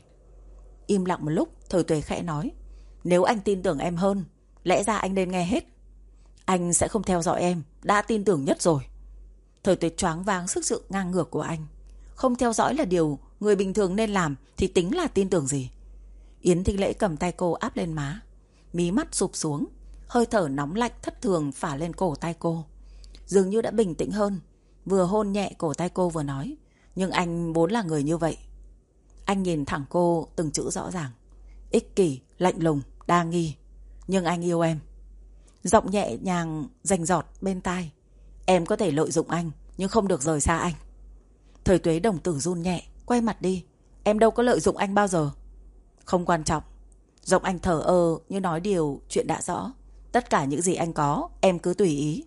Speaker 1: Im lặng một lúc, Thời Tuế khẽ nói. Nếu anh tin tưởng em hơn, lẽ ra anh nên nghe hết. Anh sẽ không theo dõi em, đã tin tưởng nhất rồi. Thời Tuế choáng váng sức sự ngang ngược của anh. Không theo dõi là điều người bình thường nên làm, thì tính là tin tưởng gì? Yến Thịnh Lễ cầm tay cô áp lên má, mí mắt sụp xuống, hơi thở nóng lạnh thất thường phả lên cổ tay cô. Dường như đã bình tĩnh hơn, vừa hôn nhẹ cổ tay cô vừa nói. Nhưng anh vốn là người như vậy. Anh nhìn thẳng cô từng chữ rõ ràng. Ích kỷ, lạnh lùng, đa nghi. Nhưng anh yêu em. Giọng nhẹ nhàng rành rọt bên tai. Em có thể lợi dụng anh, nhưng không được rời xa anh. Thời Tuế đồng tử run nhẹ, quay mặt đi. Em đâu có lợi dụng anh bao giờ. Không quan trọng. Giọng anh thở ơ như nói điều chuyện đã rõ. Tất cả những gì anh có, em cứ tùy ý.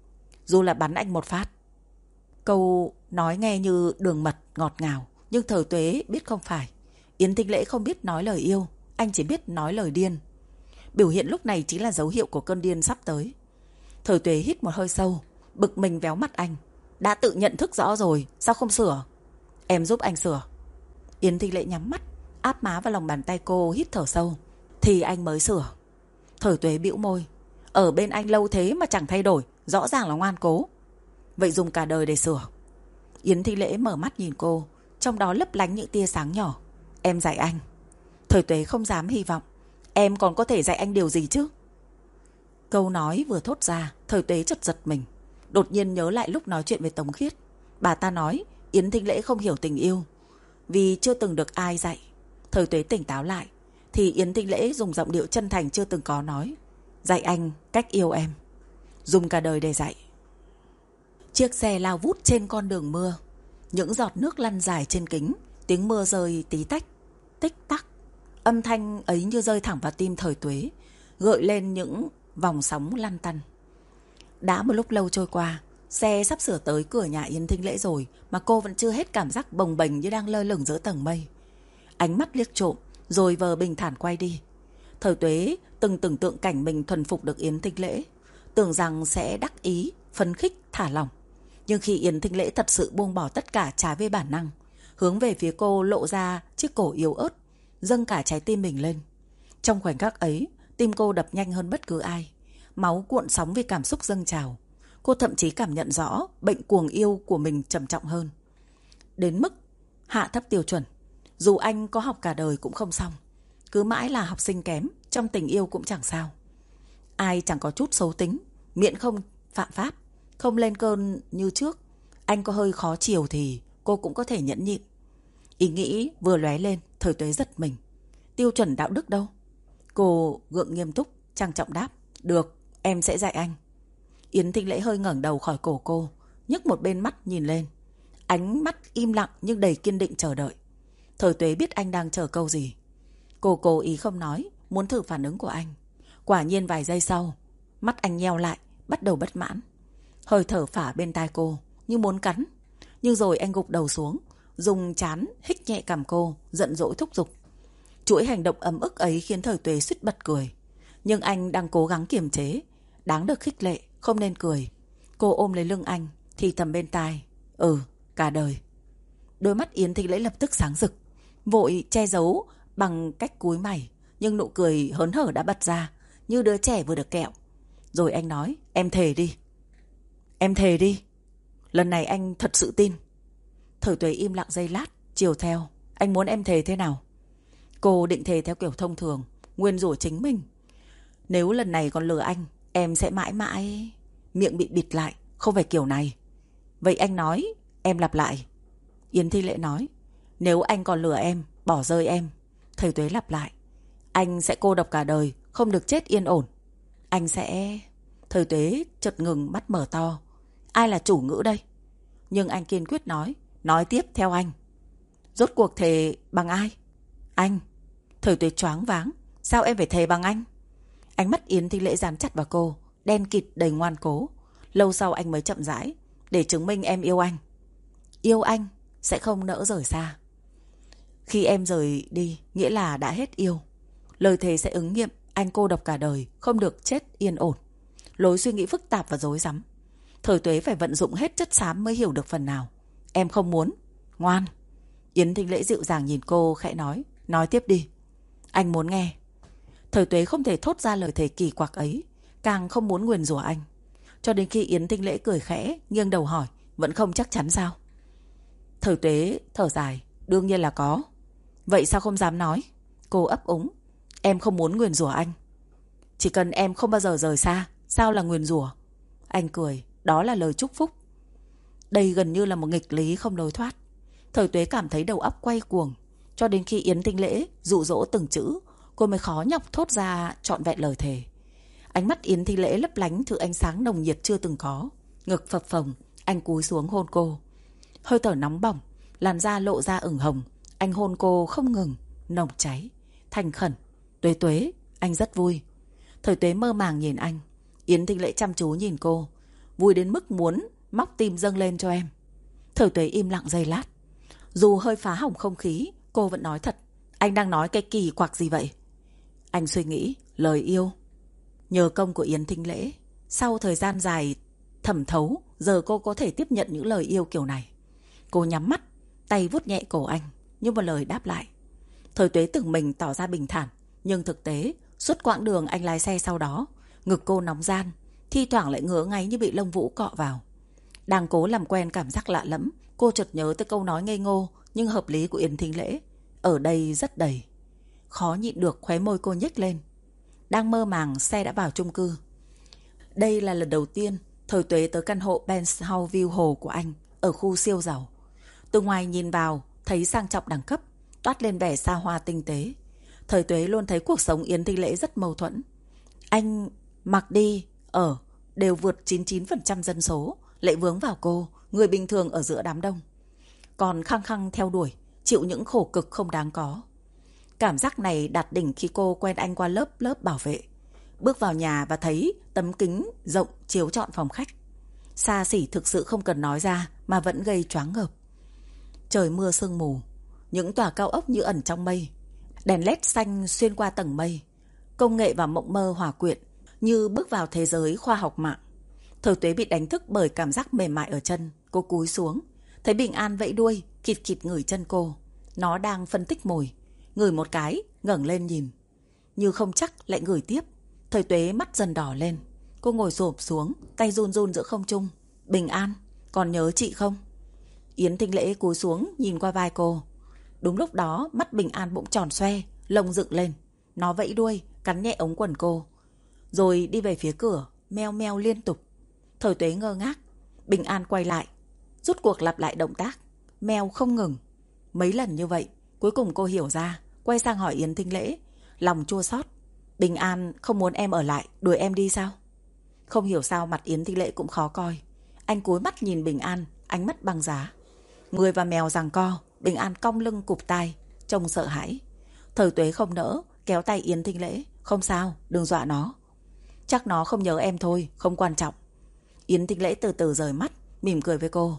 Speaker 1: Dù là bắn anh một phát. Câu nói nghe như đường mật ngọt ngào, nhưng Thời Tuế biết không phải. Yến Thịnh Lễ không biết nói lời yêu, anh chỉ biết nói lời điên. Biểu hiện lúc này chính là dấu hiệu của cơn điên sắp tới. Thời Tuế hít một hơi sâu, bực mình véo mặt anh. Đã tự nhận thức rõ rồi, sao không sửa? Em giúp anh sửa. Yến Thịnh Lễ nhắm mắt, áp má vào lòng bàn tay cô, hít thở sâu. Thì anh mới sửa. Thời Tuế bĩu môi. Ở bên anh lâu thế mà chẳng thay đổi, rõ ràng là ngoan cố. Vậy dùng cả đời để sửa. Yến Thịnh Lễ mở mắt nhìn cô, trong đó lấp lánh những tia sáng nhỏ. Em dạy anh. Thời Tuế không dám hy vọng. Em còn có thể dạy anh điều gì chứ? Câu nói vừa thốt ra, Thời Tuế chợt giật mình. Đột nhiên nhớ lại lúc nói chuyện với Tống Khiết. Bà ta nói Yến Thịnh Lễ không hiểu tình yêu vì chưa từng được ai dạy. Thời Tuế tỉnh táo lại, thì Yến Thịnh Lễ dùng giọng điệu chân thành chưa từng có nói. Dạy anh cách yêu em. dùng cả đời để dạy. Chiếc xe lao vút trên con đường mưa. Những giọt nước lăn dài trên kính, tiếng mưa rơi tí tách, tích tắc. Âm thanh ấy như rơi thẳng vào tim Thời Tuế, gợi lên những vòng sóng lăn tăn. Đã một lúc lâu trôi qua, xe sắp sửa tới cửa nhà Yến Thính Lễ rồi mà cô vẫn chưa hết cảm giác bồng bềnh như đang lơ lửng giữa tầng mây. Ánh mắt liếc trộm, rồi vờ bình thản quay đi. Thời Tuế từng tưởng tượng cảnh mình thuần phục được Yến Thính Lễ, tưởng rằng sẽ đắc ý, phấn khích, thả lỏng. Nhưng khi Yến Thính Lễ thật sự buông bỏ tất cả trái với bản năng, hướng về phía cô lộ ra chiếc cổ yếu ớt, dâng cả trái tim mình lên. Trong khoảnh khắc ấy, tim cô đập nhanh hơn bất cứ ai. Máu cuộn sóng vì cảm xúc dâng trào. Cô thậm chí cảm nhận rõ bệnh cuồng yêu của mình trầm trọng hơn. Đến mức hạ thấp tiêu chuẩn. Dù anh có học cả đời cũng không xong. Cứ mãi là học sinh kém, trong tình yêu cũng chẳng sao. Ai chẳng có chút xấu tính, miễn không phạm pháp, không lên cơn như trước. Anh có hơi khó chiều thì cô cũng có thể nhẫn nhịn. Ý nghĩ vừa lóe lên, Thời Tuế giật mình. Tiêu chuẩn đạo đức đâu? Cô gượng nghiêm túc, trang trọng đáp. Được, em sẽ dạy anh. Yến Thính Lễ hơi ngẩng đầu khỏi cổ cô, nhấc một bên mắt nhìn lên. Ánh mắt im lặng nhưng đầy kiên định chờ đợi. Thời Tuế biết anh đang chờ câu gì. Cô cố ý không nói, muốn thử phản ứng của anh. Quả nhiên vài giây sau, mắt anh nheo lại, bắt đầu bất mãn. Hơi thở phả bên tai cô, như muốn cắn. Nhưng rồi anh gục đầu xuống, dùng trán hích nhẹ cằm cô, giận dỗi thúc giục. Chuỗi hành động ấm ức ấy khiến Thời Tuế suýt bật cười. Nhưng anh đang cố gắng kiềm chế. Đáng được khích lệ, không nên cười. Cô ôm lấy lưng anh, thì thầm bên tai. Cả đời. Đôi mắt Yến Thính Lễ lập tức sáng rực, vội che giấu bằng cách cúi mày. Nhưng nụ cười hớn hở đã bật ra, như đứa trẻ vừa được kẹo. Rồi anh nói, em thề đi. Em thề đi. Lần này anh thật sự tin. Thời Tuế im lặng giây lát, chiều theo. Anh muốn em thề thế nào? Cô định thề theo kiểu thông thường, nguyên rủa chính mình. Nếu lần này còn lừa anh, em sẽ mãi mãi... Miệng bị bịt lại, không phải kiểu này. Vậy anh nói, em lặp lại. Yến Thính Lễ nói, nếu anh còn lừa em, bỏ rơi em. Thời Tuế lặp lại, anh sẽ cô độc cả đời, không được chết yên ổn. Anh sẽ... Thời Tuế chợt ngừng, mắt mở to. Ai là chủ ngữ đây? Nhưng anh kiên quyết nói tiếp theo anh. Rốt cuộc thề bằng ai? Anh. Thời Tuế choáng váng. Sao em phải thề bằng anh? Ánh mắt Yến Thính Lễ dán chặt vào cô, đen kịt đầy ngoan cố. Lâu sau anh mới chậm rãi. Để chứng minh em yêu anh. Yêu anh sẽ không nỡ rời xa. Khi em rời đi, nghĩa là đã hết yêu. Lời thề sẽ ứng nghiệm. Anh cô độc cả đời, không được chết yên ổn. Lối suy nghĩ phức tạp và rối rắm. Thời Tuế phải vận dụng hết chất xám mới hiểu được phần nào. Em không muốn. Ngoan. Yến Thính Lễ dịu dàng nhìn cô khẽ nói. Nói tiếp đi. Anh muốn nghe. Thời Tuế không thể thốt ra lời thề kỳ quặc ấy, càng không muốn nguyền rủa anh. Cho đến khi Yến Thính Lễ cười khẽ, nghiêng đầu hỏi. Vẫn không chắc chắn sao? Thời Tuế thở dài. Đương nhiên là có. Vậy sao không dám nói? Cô ấp úng. Em không muốn nguyền rủa anh. Chỉ cần em không bao giờ rời xa, sao là nguyền rủa? Anh cười. Đó là lời chúc phúc. Đây gần như là một nghịch lý không lối thoát. Thời Tuế cảm thấy đầu óc quay cuồng. Cho đến khi Yến Thính Lễ dụ dỗ từng chữ, cô mới khó nhọc thốt ra trọn vẹn lời thề. Ánh mắt Yến Thính Lễ lấp lánh thứ ánh sáng nồng nhiệt chưa từng có. Ngực phập phồng, anh cúi xuống hôn cô. Hơi thở nóng bỏng, làn da lộ ra ửng hồng. Anh hôn cô không ngừng, nồng cháy, thành khẩn. Tuế Tuế, anh rất vui. Thời Tuế mơ màng nhìn anh. Yến Thính Lễ chăm chú nhìn cô. Vui đến mức muốn móc tim dâng lên cho em. Thời Tuế im lặng giây lát. Dù hơi phá hỏng không khí, cô vẫn nói thật. Anh đang nói cái kỳ quặc gì vậy? Anh suy nghĩ, lời yêu. Nhờ công của Yến Thính Lễ, sau thời gian dài thẩm thấu, giờ cô có thể tiếp nhận những lời yêu kiểu này. Cô nhắm mắt, tay vuốt nhẹ cổ anh, như một lời đáp lại. Thời Tuế tưởng mình tỏ ra bình thản, nhưng thực tế, suốt quãng đường anh lái xe sau đó, ngực cô nóng ran, thi thoảng lại ngứa ngáy như bị lông vũ cọ vào. Đang cố làm quen cảm giác lạ lẫm, cô chợt nhớ tới câu nói ngây ngô nhưng hợp lý của Yến Thính Lễ. Ở đây rất đầy. Khó nhịn được, khóe môi cô nhếch lên. Đang mơ màng, xe đã vào chung cư. Đây là lần đầu tiên Thời Tuế tới căn hộ penthouse view hồ của anh ở khu siêu giàu. Từ ngoài nhìn vào, thấy sang trọng đẳng cấp, toát lên vẻ xa hoa tinh tế. Thời Tuế luôn thấy cuộc sống Yến Thính Lễ rất mâu thuẫn. Anh mặc đi, đều vượt 99% dân số, lại vướng vào cô, người bình thường ở giữa đám đông. Còn khăng khăng theo đuổi, chịu những khổ cực không đáng có. Cảm giác này đạt đỉnh khi cô quen anh qua lớp bảo vệ. Bước vào nhà và thấy tấm kính rộng chiếu trọn phòng khách. Xa xỉ thực sự không cần nói ra mà vẫn gây choáng ngợp. Trời mưa sương mù, những tòa cao ốc như ẩn trong mây. Đèn led xanh xuyên qua tầng mây. Công nghệ và mộng mơ hòa quyện, như bước vào thế giới khoa học mạng. Thời Tuế bị đánh thức bởi cảm giác mềm mại ở chân. Cô cúi xuống, thấy Bình An vẫy đuôi, khịt khịt ngửi chân cô. Nó đang phân tích mùi. Ngửi một cái, ngẩng lên nhìn. Như không chắc lại ngửi tiếp. Thời Tuế mắt dần đỏ lên. Cô ngồi xổm xuống, tay run run giữa không trung. Bình An, còn nhớ chị không? Yến Thính Lễ cúi xuống nhìn qua vai cô. Đúng lúc đó mắt Bình An bỗng tròn xoe, lông dựng lên. Nó vẫy đuôi, cắn nhẹ ống quần cô. Rồi đi về phía cửa, meo meo liên tục. Thời Tuế ngơ ngác. Bình An quay lại, rút cuộc lặp lại động tác, meo không ngừng. Mấy lần như vậy, cuối cùng cô hiểu ra, quay sang hỏi Yến Thính Lễ, lòng chua xót. Bình An không muốn em ở lại, đuổi em đi sao? Không hiểu sao mặt Yến Thính Lễ cũng khó coi. Anh cúi mắt nhìn Bình An, ánh mắt băng giá. Người và mèo giằng co, Bình An cong lưng cụp tai, trông sợ hãi. Thời Tuế không nỡ, kéo tay Yến Thính Lễ. Không sao, đừng dọa nó. Chắc nó không nhớ em thôi, không quan trọng. Yến Thính Lễ từ từ rời mắt, mỉm cười với cô.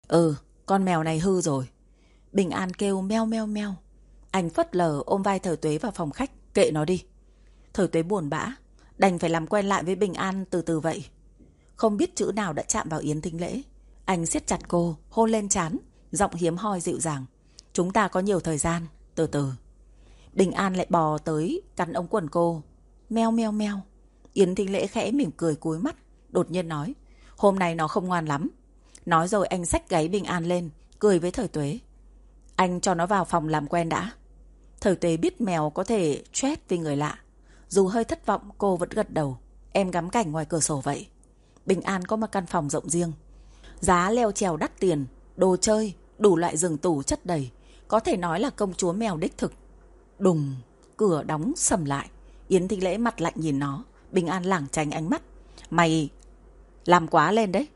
Speaker 1: Con mèo này hư rồi. Bình An kêu meo meo meo. Anh phớt lờ ôm vai Thời Tuế vào phòng khách, kệ nó đi. Thời Tuế buồn bã, đành phải làm quen lại với Bình An từ từ vậy. Không biết chữ nào đã chạm vào Yến Thính Lễ. Anh siết chặt cô, hôn lên trán, giọng hiếm hoi dịu dàng. Chúng ta có nhiều thời gian, từ từ. Bình An lại bò tới cắn ống quần cô. Meo meo meo. Yến Thính Lễ khẽ mỉm cười cúi mắt, đột nhiên nói. Hôm nay nó không ngoan lắm. Nói rồi anh xách gáy Bình An lên, cười với Thời Tuế. Anh cho nó vào phòng làm quen đã. Thời Tuế biết mèo có thể stress vì người lạ. Dù hơi thất vọng, cô vẫn gật đầu. Em ngắm cảnh ngoài cửa sổ vậy. Bình An có một căn phòng rộng riêng. Giá leo trèo đắt tiền, đồ chơi, đủ loại giường tủ chất đầy. Có thể nói là công chúa mèo đích thực. Đùng, cửa đóng sầm lại. Yến Thính Lễ mặt lạnh nhìn nó. Bình An lảng tránh ánh mắt. Mày làm quá lên đấy.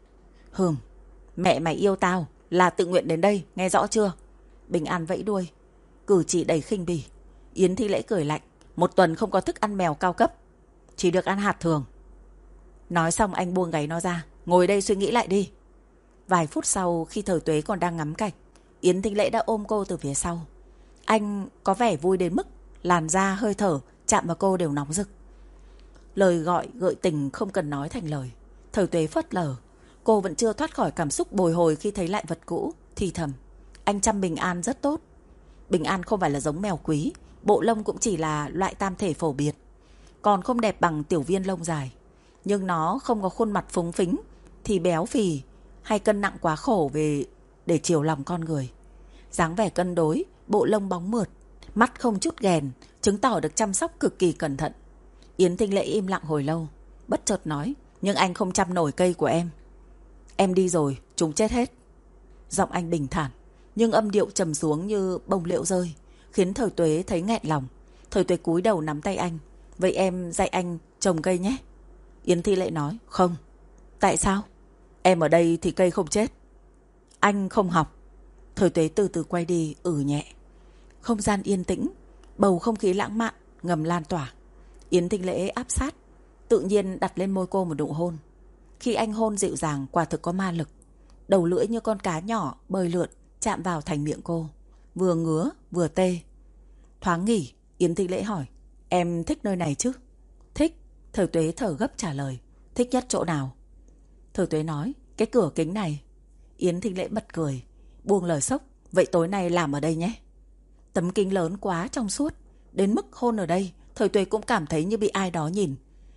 Speaker 1: Mẹ mày yêu tao là tự nguyện đến đây, nghe rõ chưa? Bình An vẫy đuôi, cử chỉ đầy khinh bỉ. Yến Thính Lễ cười lạnh. Một tuần không có thức ăn mèo cao cấp, chỉ được ăn hạt thường. Nói xong anh buông gáy nó ra. Ngồi đây suy nghĩ lại đi. Vài phút sau, khi Thời Tuế còn đang ngắm cảnh, Yến Thính Lễ đã ôm cô từ phía sau. Anh có vẻ vui đến mức làn da, hơi thở chạm vào cô đều nóng rực. Lời gọi gợi tình không cần nói thành lời. Thời Tuế phớt lờ. Cô vẫn chưa thoát khỏi cảm xúc bồi hồi khi thấy lại vật cũ, thì thầm. Anh chăm Bình An rất tốt. Bình An không phải là giống mèo quý, bộ lông cũng chỉ là loại tam thể phổ biệt, còn không đẹp bằng tiểu viên lông dài. Nhưng nó không có khuôn mặt phúng phính thì béo phì hay cân nặng quá khổ về để chiều lòng con người. Dáng vẻ cân đối, bộ lông bóng mượt, mắt không chút ghèn, chứng tỏ được chăm sóc cực kỳ cẩn thận. Yến Thính Lễ im lặng hồi lâu, bất chợt nói. Nhưng anh không chăm nổi cây của em. Em đi rồi, chúng chết hết. Giọng anh bình thản, nhưng âm điệu trầm xuống như bông liễu rơi, khiến Thời Tuế thấy nghẹn lòng. Thời Tuế cúi đầu nắm tay anh. Vậy em dạy anh trồng cây nhé. Yến Thính Lễ nói. Không. Tại sao? Em ở đây thì cây không chết. Anh không học. Thời Tuế từ từ quay đi, nhẹ. Không gian yên tĩnh, bầu không khí lãng mạn ngầm lan tỏa. Yến Thính Lễ áp sát, tự nhiên đặt lên môi cô một nụ hôn. Khi anh hôn dịu dàng, quả thực có ma lực. Đầu lưỡi như con cá nhỏ bơi lượn chạm vào thành miệng cô, vừa ngứa vừa tê. Thoáng nghỉ, Yến Thính Lễ hỏi. Em thích nơi này chứ? Thích. Thời Tuế thở gấp trả lời. Thích nhất chỗ nào? Thời Tuế nói. Cái cửa kính này. Yến Thính Lễ bật cười, buông lời sốc. Vậy tối nay làm ở đây nhé. Tấm kính lớn quá trong suốt, đến mức hôn ở đây Thời Tuế cũng cảm thấy như bị ai đó nhìn.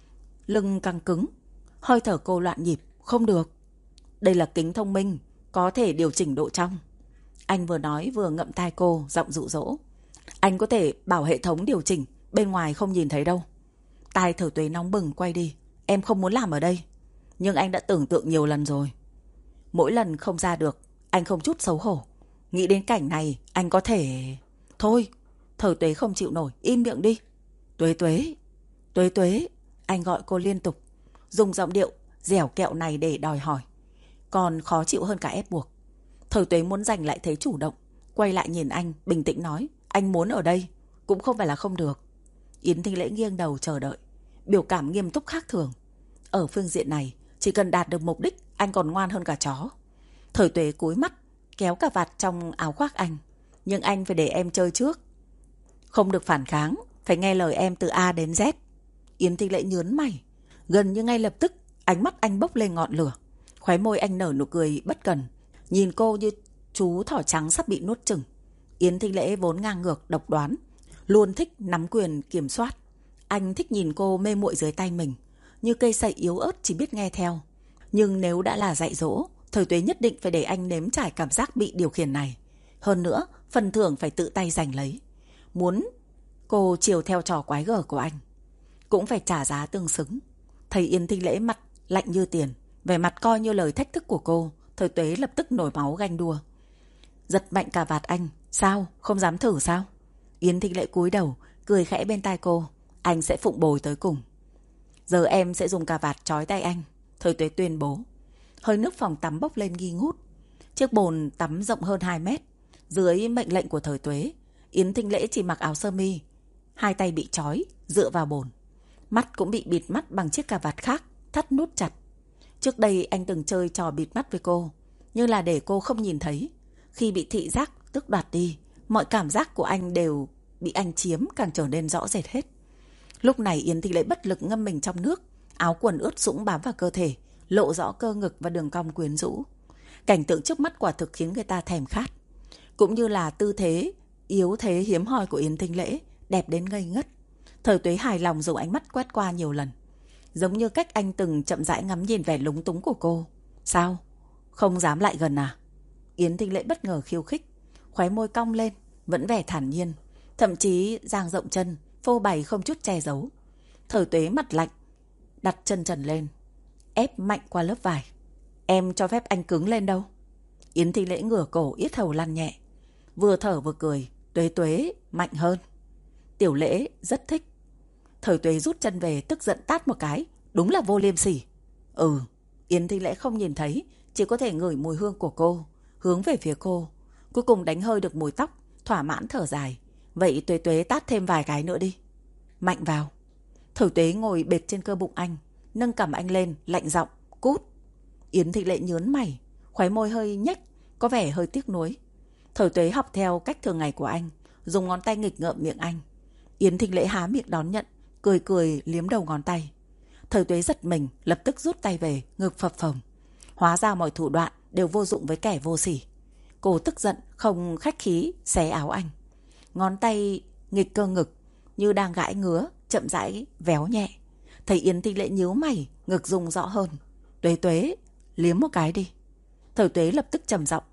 Speaker 1: Lưng căng cứng, hơi thở cô loạn nhịp. Không được. Đây là kính thông minh, có thể điều chỉnh độ trong. Anh vừa nói vừa ngậm tai cô, giọng dụ dỗ. Anh có thể bảo hệ thống điều chỉnh, bên ngoài không nhìn thấy đâu. Tai Thời Tuế nóng bừng quay đi. Em không muốn làm ở đây. Nhưng anh đã tưởng tượng nhiều lần rồi. Mỗi lần không ra được, anh không chút xấu hổ. Nghĩ đến cảnh này, anh có thể... Thôi. Thời Tuế không chịu nổi, im miệng đi. Tuế Tuế. Tuế Tuế. Anh gọi cô liên tục, dùng giọng điệu dẻo kẹo này để đòi hỏi, còn khó chịu hơn cả ép buộc. Thời Tuế muốn giành lại thế chủ động, quay lại nhìn anh, bình tĩnh nói, anh muốn ở đây, cũng không phải là không được. Yến Thinh Lễ nghiêng đầu chờ đợi, biểu cảm nghiêm túc khác thường. Ở phương diện này, chỉ cần đạt được mục đích, anh còn ngoan hơn cả chó. Thời Tuế cúi mắt, kéo cà vạt trong áo khoác anh. Nhưng anh phải để em chơi trước. Không được phản kháng, phải nghe lời em từ A đến Z. Yến Thinh Lễ nhớn mày. Gần như ngay lập tức, ánh mắt anh bốc lên ngọn lửa. Khóe môi anh nở nụ cười bất cần, nhìn cô như chú thỏ trắng sắp bị nuốt chửng. Yến Thinh Lễ vốn ngang ngược, độc đoán, luôn thích nắm quyền kiểm soát. Anh thích nhìn cô mê muội dưới tay mình, như cây sậy yếu ớt chỉ biết nghe theo. Nhưng nếu đã là dạy dỗ, Thời Tuế nhất định phải để anh nếm trải cảm giác bị điều khiển này. Hơn nữa, phần thưởng phải tự tay giành lấy. Muốn cô chiều theo trò quái gở của anh, cũng phải trả giá tương xứng. Thấy Yến Thinh Lễ mặt lạnh như tiền, vẻ mặt coi như lời thách thức của cô, Thời Tuế lập tức nổi máu ganh đua. Giật mạnh cà vạt anh. Sao? Không dám thử sao? Yến Thinh Lễ cúi đầu, cười khẽ bên tai cô. Anh sẽ phụng bồi tới cùng. Giờ em sẽ dùng cà vạt trói tay anh, Thời Tuế tuyên bố. Hơi nước phòng tắm bốc lên nghi ngút. Chiếc bồn tắm rộng hơn 2 mét. Dưới mệnh lệnh của Thời Tuế, Yến Thinh Lễ chỉ mặc áo sơ mi, hai tay bị trói, dựa vào bồn. Mắt cũng bị bịt mắt bằng chiếc cà vạt khác, thắt nút chặt. Trước đây anh từng chơi trò bịt mắt với cô, nhưng là để cô không nhìn thấy. Khi bị thị giác tước đoạt đi, mọi cảm giác của anh đều bị anh chiếm, càng trở nên rõ rệt hết. Lúc này Yến Thinh Lễ bất lực ngâm mình trong nước, áo quần ướt sũng bám vào cơ thể, lộ rõ cơ ngực và đường cong quyến rũ. Cảnh tượng trước mắt quả thực khiến người ta thèm khát. Cũng như là tư thế yếu thế hiếm hoi của Yến Thinh Lễ, đẹp đến ngây ngất. Thời Tuế hài lòng dùng ánh mắt quét qua nhiều lần, giống như cách anh từng chậm rãi ngắm nhìn vẻ lúng túng của cô. Sao? Không dám lại gần à? Yến Thinh Lễ bất ngờ khiêu khích, khóe môi cong lên, vẫn vẻ thản nhiên, thậm chí dang rộng chân, phô bày không chút che giấu. Thời Tuế mặt lạnh, đặt chân trần lên, ép mạnh qua lớp vải. Em cho phép anh cứng lên đâu? Yến Thinh Lễ ngửa cổ, yết hầu lăn nhẹ, vừa thở vừa cười. Tuế Tuế, mạnh hơn. Tiểu Lễ rất thích. Thời Tuế rút chân về, tức giận tát một cái. Đúng là vô liêm sỉ. Yến Thinh Lễ không nhìn thấy, chỉ có thể ngửi mùi hương của cô, hướng về phía cô. Cuối cùng đánh hơi được mùi tóc, thỏa mãn thở dài. Vậy Tuế Tuế tát thêm vài cái nữa đi. Mạnh vào. Thời Tuế ngồi bệt trên cơ bụng anh, nâng cằm anh lên, lạnh giọng. Cút. Yến Thinh Lễ nhớn mày, khóe môi hơi nhếch, có vẻ hơi tiếc nuối. Thời Tuế học theo cách thường ngày của anh, dùng ngón tay nghịch ngợm miệng anh. Yến Thinh Lễ há miệng đón nhận, cười cười liếm đầu ngón tay. Thời Tuế giật mình, lập tức rút tay về, ngực phập phồng. Hóa ra mọi thủ đoạn đều vô dụng với kẻ vô sỉ. Cô tức giận, không khách khí, xé áo anh. Ngón tay nghịch cơ ngực, như đang gãi ngứa, chậm rãi véo nhẹ. Thấy Yến Thinh Lễ nhíu mày, ngực rung rõ hơn. Tuế Tuế, liếm một cái đi. Thời Tuế lập tức trầm giọng.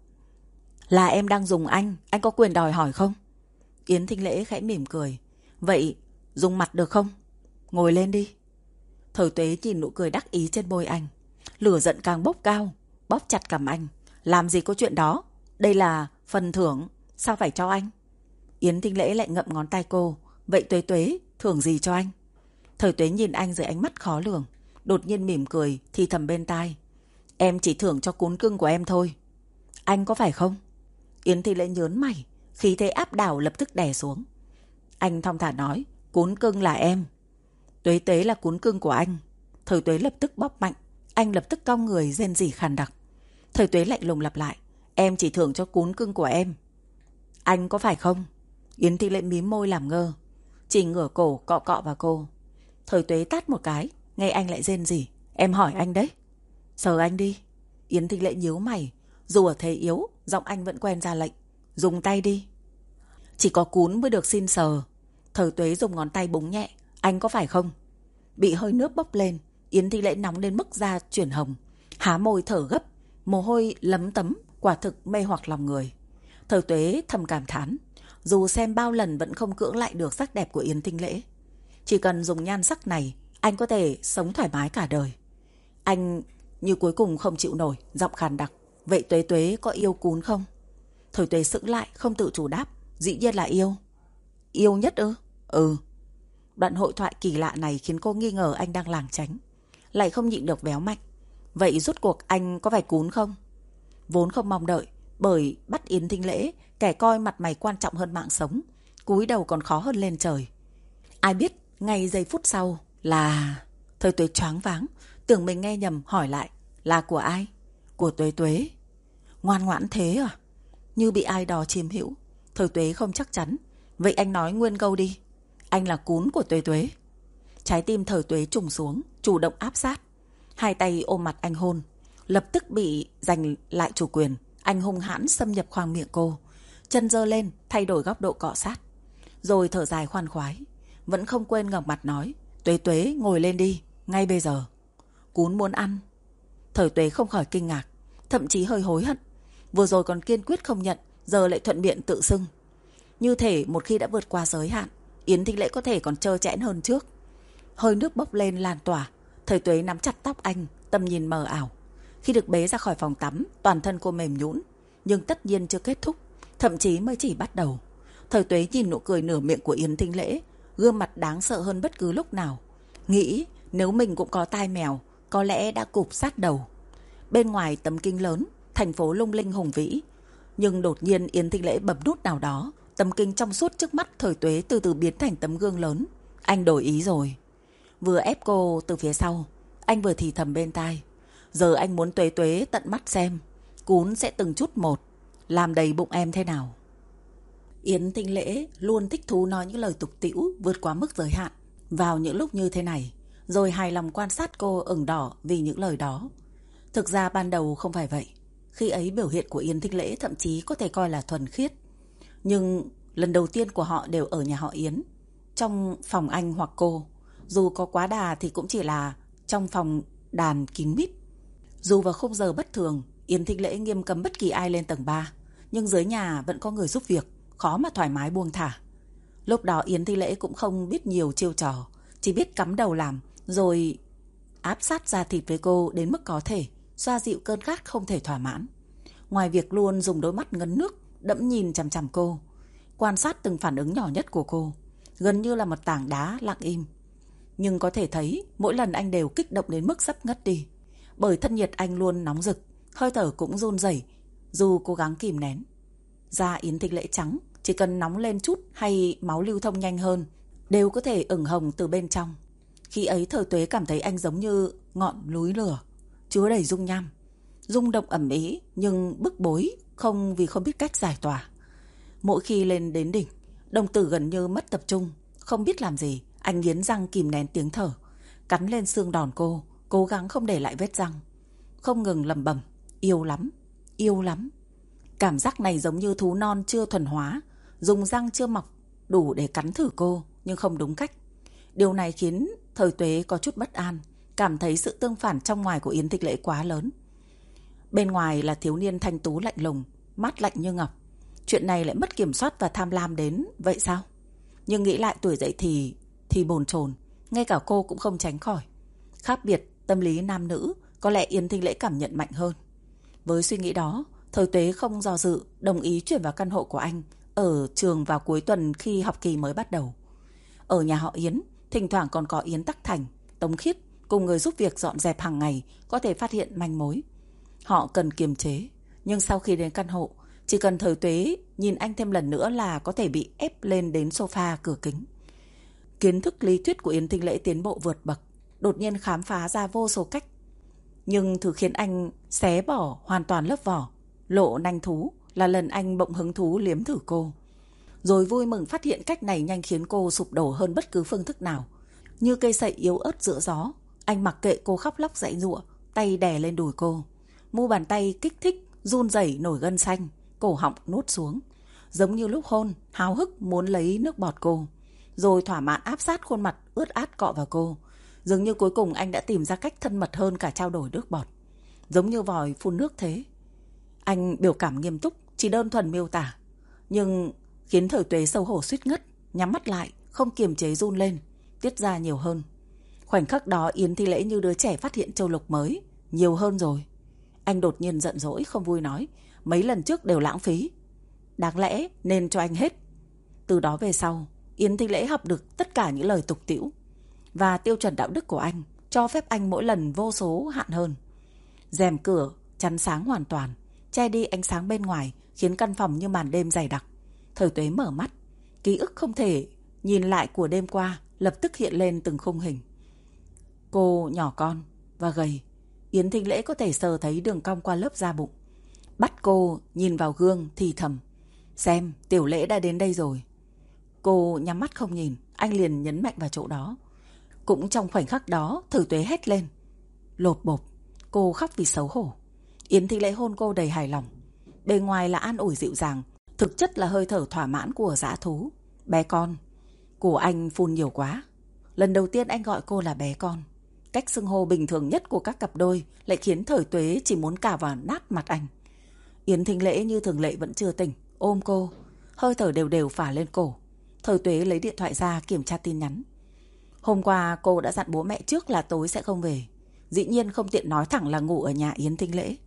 Speaker 1: Là em đang dùng anh có quyền đòi hỏi không? Yến Thinh Lễ khẽ mỉm cười. Vậy dùng mặt được không? Ngồi lên đi. Thời Tuế nhìn nụ cười đắc ý trên môi anh, lửa giận càng bốc cao, bóp chặt cằm anh. Làm gì có chuyện đó, đây là phần thưởng, sao phải cho anh? Yến Thinh Lễ lại ngậm ngón tay cô. Vậy Tuế Tuế, thưởng gì cho anh? Thời Tuế nhìn anh dưới ánh mắt khó lường, đột nhiên mỉm cười, thì thầm bên tai. Em chỉ thưởng cho cún cưng của em thôi. Anh có phải không? Yến Thinh Lễ nhớn mày, khí thế áp đảo lập tức đè xuống. Anh thong thả nói, cún cưng là em. Tuế Tuế là cún cưng của anh. Thời Tuế lập tức bóp mạnh, anh lập tức cong người rên rỉ khàn đặc. Thời Tuế lạnh lùng lặp lại, em chỉ thưởng cho cún cưng của em. Anh có phải không? Yến Thinh Lễ mím môi làm ngơ, chỉ ngửa cổ cọ cọ vào cô. Thời Tuế tát một cái, nghe anh lại rên rỉ. Em hỏi anh đấy. Sờ anh đi. Yến Thinh Lễ nhíu mày, dù ở thế yếu, giọng anh vẫn quen ra lệnh. Dùng tay đi. Chỉ có cún mới được xin sờ. Thời Tuế dùng ngón tay búng nhẹ. Anh có phải không? Bị hơi nước bốc lên, Yến Thinh Lễ nóng đến mức da chuyển hồng, há môi thở gấp, mồ hôi lấm tấm, quả thực mê hoặc lòng người. Thời Tuế thầm cảm thán, dù xem bao lần vẫn không cưỡng lại được sắc đẹp của Yến Thinh Lễ. Chỉ cần dùng nhan sắc này, anh có thể sống thoải mái cả đời. Anh như cuối cùng không chịu nổi, giọng khàn đặc. Vậy Tuế Tuế có yêu cún không? Thời Tuế sững lại, không tự chủ đáp. Dĩ nhiên là yêu. Yêu nhất ư? Ừ. Đoạn hội thoại kỳ lạ này khiến cô nghi ngờ anh đang lảng tránh, lại không nhịn được véo mạnh. Vậy rốt cuộc anh có phải cún không? Vốn không mong đợi, bởi bắt Yến Thính Lễ, kẻ coi mặt mày quan trọng hơn mạng sống, cúi đầu còn khó hơn lên trời. Ai biết ngay giây phút sau là... Thời Tuế choáng váng, tưởng mình nghe nhầm, hỏi lại. Là của ai? Của Tuế Tuế. Ngoan ngoãn thế à? Như bị ai đó chiếm hữu. Thời Tuế không chắc chắn. Vậy anh nói nguyên câu đi. Anh là cún của Tuế Tuế. Trái tim Thời Tuế trùng xuống, chủ động áp sát. Hai tay ôm mặt anh hôn. Lập tức bị giành lại chủ quyền. Anh hung hãn xâm nhập khoang miệng cô. Chân giơ lên, thay đổi góc độ cọ sát. Rồi thở dài khoan khoái. Vẫn không quên ngẩng mặt nói. Tuế Tuế ngồi lên đi, ngay bây giờ. Cún muốn ăn. Thời Tuế không khỏi kinh ngạc, thậm chí hơi hối hận. Vừa rồi còn kiên quyết không nhận, giờ lại thuận miệng tự xưng. Như thể một khi đã vượt qua giới hạn, Yến Thính Lễ có thể còn trơ trẽn hơn trước. Hơi nước bốc lên lan tỏa. Thời Tuế nắm chặt tóc anh, tầm nhìn mờ ảo. Khi được bế ra khỏi phòng tắm, toàn thân cô mềm nhũn. Nhưng tất nhiên chưa kết thúc, thậm chí mới chỉ bắt đầu. Thời Tuế nhìn nụ cười nửa miệng của Yến Thính Lễ, gương mặt đáng sợ hơn bất cứ lúc nào. Nghĩ nếu mình cũng có tai mèo, có lẽ đã cụp sát đầu. Bên ngoài tấm kính lớn, thành phố lung linh hùng vĩ. Nhưng đột nhiên Yến Thính Lễ bấm nút nào đó, tấm kính trong suốt trước mắt Thời Tuế từ từ biến thành tấm gương lớn. Anh đổi ý rồi. Vừa ép cô từ phía sau, anh vừa thì thầm bên tai. Giờ anh muốn Tuế Tuế tận mắt xem, cún sẽ từng chút một làm đầy bụng em thế nào. Yến Thính Lễ luôn thích thú nói những lời tục tĩu vượt quá mức giới hạn vào những lúc như thế này, rồi hài lòng quan sát cô ửng đỏ vì những lời đó. Thực ra ban đầu không phải vậy. Khi ấy biểu hiện của Yến Thính Lễ thậm chí có thể coi là thuần khiết. Nhưng lần đầu tiên của họ đều ở nhà họ Yến, trong phòng anh hoặc cô. Dù có quá đà thì cũng chỉ là trong phòng đàn kín mít. Dù vào khung giờ bất thường, Yến Thính Lễ nghiêm cấm bất kỳ ai lên tầng 3, nhưng dưới nhà vẫn có người giúp việc, khó mà thoải mái buông thả. Lúc đó Yến Thính Lễ cũng không biết nhiều chiêu trò, chỉ biết cắm đầu làm, rồi áp sát da thịt với cô đến mức có thể, xoa dịu cơn khát không thể thỏa mãn. Ngoài việc luôn dùng đôi mắt ngấn nước, đẫm nhìn chằm chằm cô, quan sát từng phản ứng nhỏ nhất của cô, gần như là một tảng đá lặng im. Nhưng có thể thấy mỗi lần anh đều kích động đến mức sắp ngất đi. Bởi thân nhiệt anh luôn nóng rực, hơi thở cũng run rẩy, dù cố gắng kìm nén. Da Yến Thính Lễ trắng, chỉ cần nóng lên chút hay máu lưu thông nhanh hơn, đều có thể ửng hồng từ bên trong. Khi ấy Thời Tuế cảm thấy anh giống như ngọn núi lửa, chứa đầy dung nham. Rung động ầm ĩ nhưng bức bối, không vì không biết cách giải tỏa. Mỗi khi lên đến đỉnh, đồng tử gần như mất tập trung, không biết làm gì. Anh nghiến răng kìm nén tiếng thở, cắn lên xương đòn cô, cố gắng không để lại vết răng, không ngừng lẩm bẩm, yêu lắm, yêu lắm. Cảm giác này giống như thú non chưa thuần hóa, dùng răng chưa mọc đủ để cắn thử cô, nhưng không đúng cách. Điều này khiến Thời Tuế có chút bất an, cảm thấy sự tương phản trong ngoài của Yến Thính Lễ quá lớn. Bên ngoài là thiếu niên thanh tú lạnh lùng, mắt lạnh như ngọc. Chuyện này lại mất kiểm soát và tham lam đến vậy sao? Nhưng nghĩ lại tuổi dậy thì bồn chồn, ngay cả cô cũng không tránh khỏi. Khác biệt tâm lý nam nữ, có lẽ Yến Thính Lễ cảm nhận mạnh hơn. Với suy nghĩ đó, Thời Tuế không do dự, đồng ý chuyển vào căn hộ của anh ở trường vào cuối tuần khi học kỳ mới bắt đầu. Ở nhà họ Yến, thỉnh thoảng còn có Yến Tắc Thành, Tống Khiết cùng người giúp việc dọn dẹp hàng ngày, có thể phát hiện manh mối. Họ cần kiềm chế, nhưng sau khi đến căn hộ, chỉ cần Thời Tuế nhìn anh thêm lần nữa là có thể bị ép lên đến sofa cửa kính. Kiến thức lý thuyết của Yến Thính Lễ tiến bộ vượt bậc, đột nhiên khám phá ra vô số cách. Nhưng thứ khiến anh xé bỏ hoàn toàn lớp vỏ, lộ nanh thú là lần anh bỗng hứng thú liếm thử cô. Rồi vui mừng phát hiện cách này nhanh khiến cô sụp đổ hơn bất cứ phương thức nào. Như cây sậy yếu ớt giữa gió, anh mặc kệ cô khóc lóc giãy giụa, tay đè lên đùi cô. Mu bàn tay kích thích, run rẩy nổi gân xanh, cổ họng nuốt xuống. Giống như lúc hôn, háo hức muốn lấy nước bọt cô. Rồi thỏa mãn áp sát khuôn mặt ướt át cọ vào cô. Dường như cuối cùng anh đã tìm ra cách thân mật hơn cả trao đổi nước bọt. Giống như vòi phun nước thế. Anh biểu cảm nghiêm túc, chỉ đơn thuần miêu tả, nhưng khiến Thời Tuế xấu hổ suýt ngất, nhắm mắt lại, không kiềm chế run lên, tiết ra nhiều hơn. Khoảnh khắc đó Yến Thính Lễ như đứa trẻ phát hiện châu lục mới, nhiều hơn rồi. Anh đột nhiên giận dỗi, không vui nói, mấy lần trước đều lãng phí, đáng lẽ nên cho anh hết. Từ đó về sau, Yến Thính Lễ học được tất cả những lời tục tĩu, và tiêu chuẩn đạo đức của anh cho phép anh mỗi lần vô số hạn hơn. Rèm cửa chắn sáng hoàn toàn, che đi ánh sáng bên ngoài, khiến căn phòng như màn đêm dày đặc. Thời Tuế mở mắt, ký ức không thể nhìn lại của đêm qua lập tức hiện lên từng khung hình. Cô nhỏ con và gầy, Yến Thính Lễ có thể sờ thấy đường cong qua lớp da bụng. Bắt cô nhìn vào gương thì thầm, xem Tiểu Lễ đã đến đây rồi. Cô nhắm mắt không nhìn, anh liền nhấn mạnh vào chỗ đó. Cũng trong khoảnh khắc đó, Thời Tuế hét lên. Lột bột, cô khóc vì xấu hổ. Yến Thính Lễ hôn cô đầy hài lòng. Bề ngoài là an ủi dịu dàng, thực chất là hơi thở thỏa mãn của dã thú. Bé con, của anh phun nhiều quá. Lần đầu tiên anh gọi cô là bé con. Cách xưng hô bình thường nhất của các cặp đôi lại khiến Thời Tuế chỉ muốn cào vào nát mặt anh. Yến Thính Lễ như thường lệ vẫn chưa tỉnh, ôm cô, hơi thở đều đều phả lên cổ. Thời Tuế lấy điện thoại ra kiểm tra tin nhắn. Hôm qua cô đã dặn bố mẹ trước là tối sẽ không về. Dĩ nhiên không tiện nói thẳng là ngủ ở nhà Yến Thính Lễ.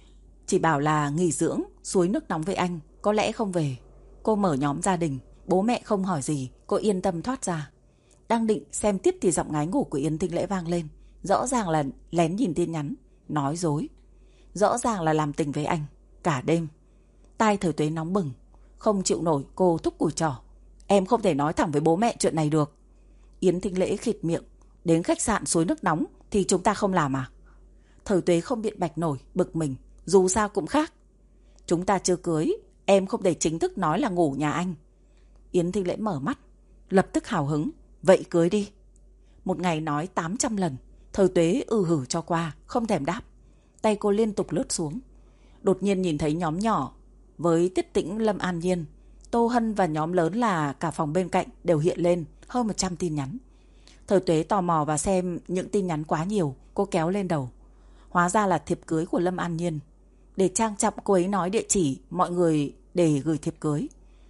Speaker 1: Chỉ bảo là nghỉ dưỡng, suối nước nóng với anh, có lẽ không về. Cô mở nhóm gia đình, bố mẹ không hỏi gì, cô yên tâm thoát ra. Đang định xem tiếp thì giọng ngái ngủ của Yến Thính Lễ vang lên. Rõ ràng là lén nhìn tin nhắn, nói dối. Rõ ràng là làm tình với anh, cả đêm. Tai Thời Tuế nóng bừng, không chịu nổi, cô thúc cùi trỏ. Em không thể nói thẳng với bố mẹ chuyện này được. Yến Thính Lễ khịt miệng, đến khách sạn suối nước nóng thì chúng ta không làm à? Thời Tuế không biện bạch nổi, bực mình, dù sao cũng khác. Chúng ta chưa cưới, em không thể chính thức nói là ngủ nhà anh. Yến Thính Lễ mở mắt, lập tức hào hứng, vậy cưới đi. Một ngày nói 800 lần, Thời Tuế hử cho qua, không thèm đáp. Tay cô liên tục lướt xuống. Đột nhiên nhìn thấy nhóm nhỏ với Tiết Tĩnh, Lâm An Nhiên, Tô Hân và nhóm lớn là cả phòng bên cạnh đều hiện lên hơn 100 tin nhắn. Thời Tuế tò mò và xem những tin nhắn quá nhiều, cô kéo lên đầu. Hóa ra là thiệp cưới của Lâm An Nhiên. Để trang trọng cô ấy nói địa chỉ mọi người để gửi thiệp cưới.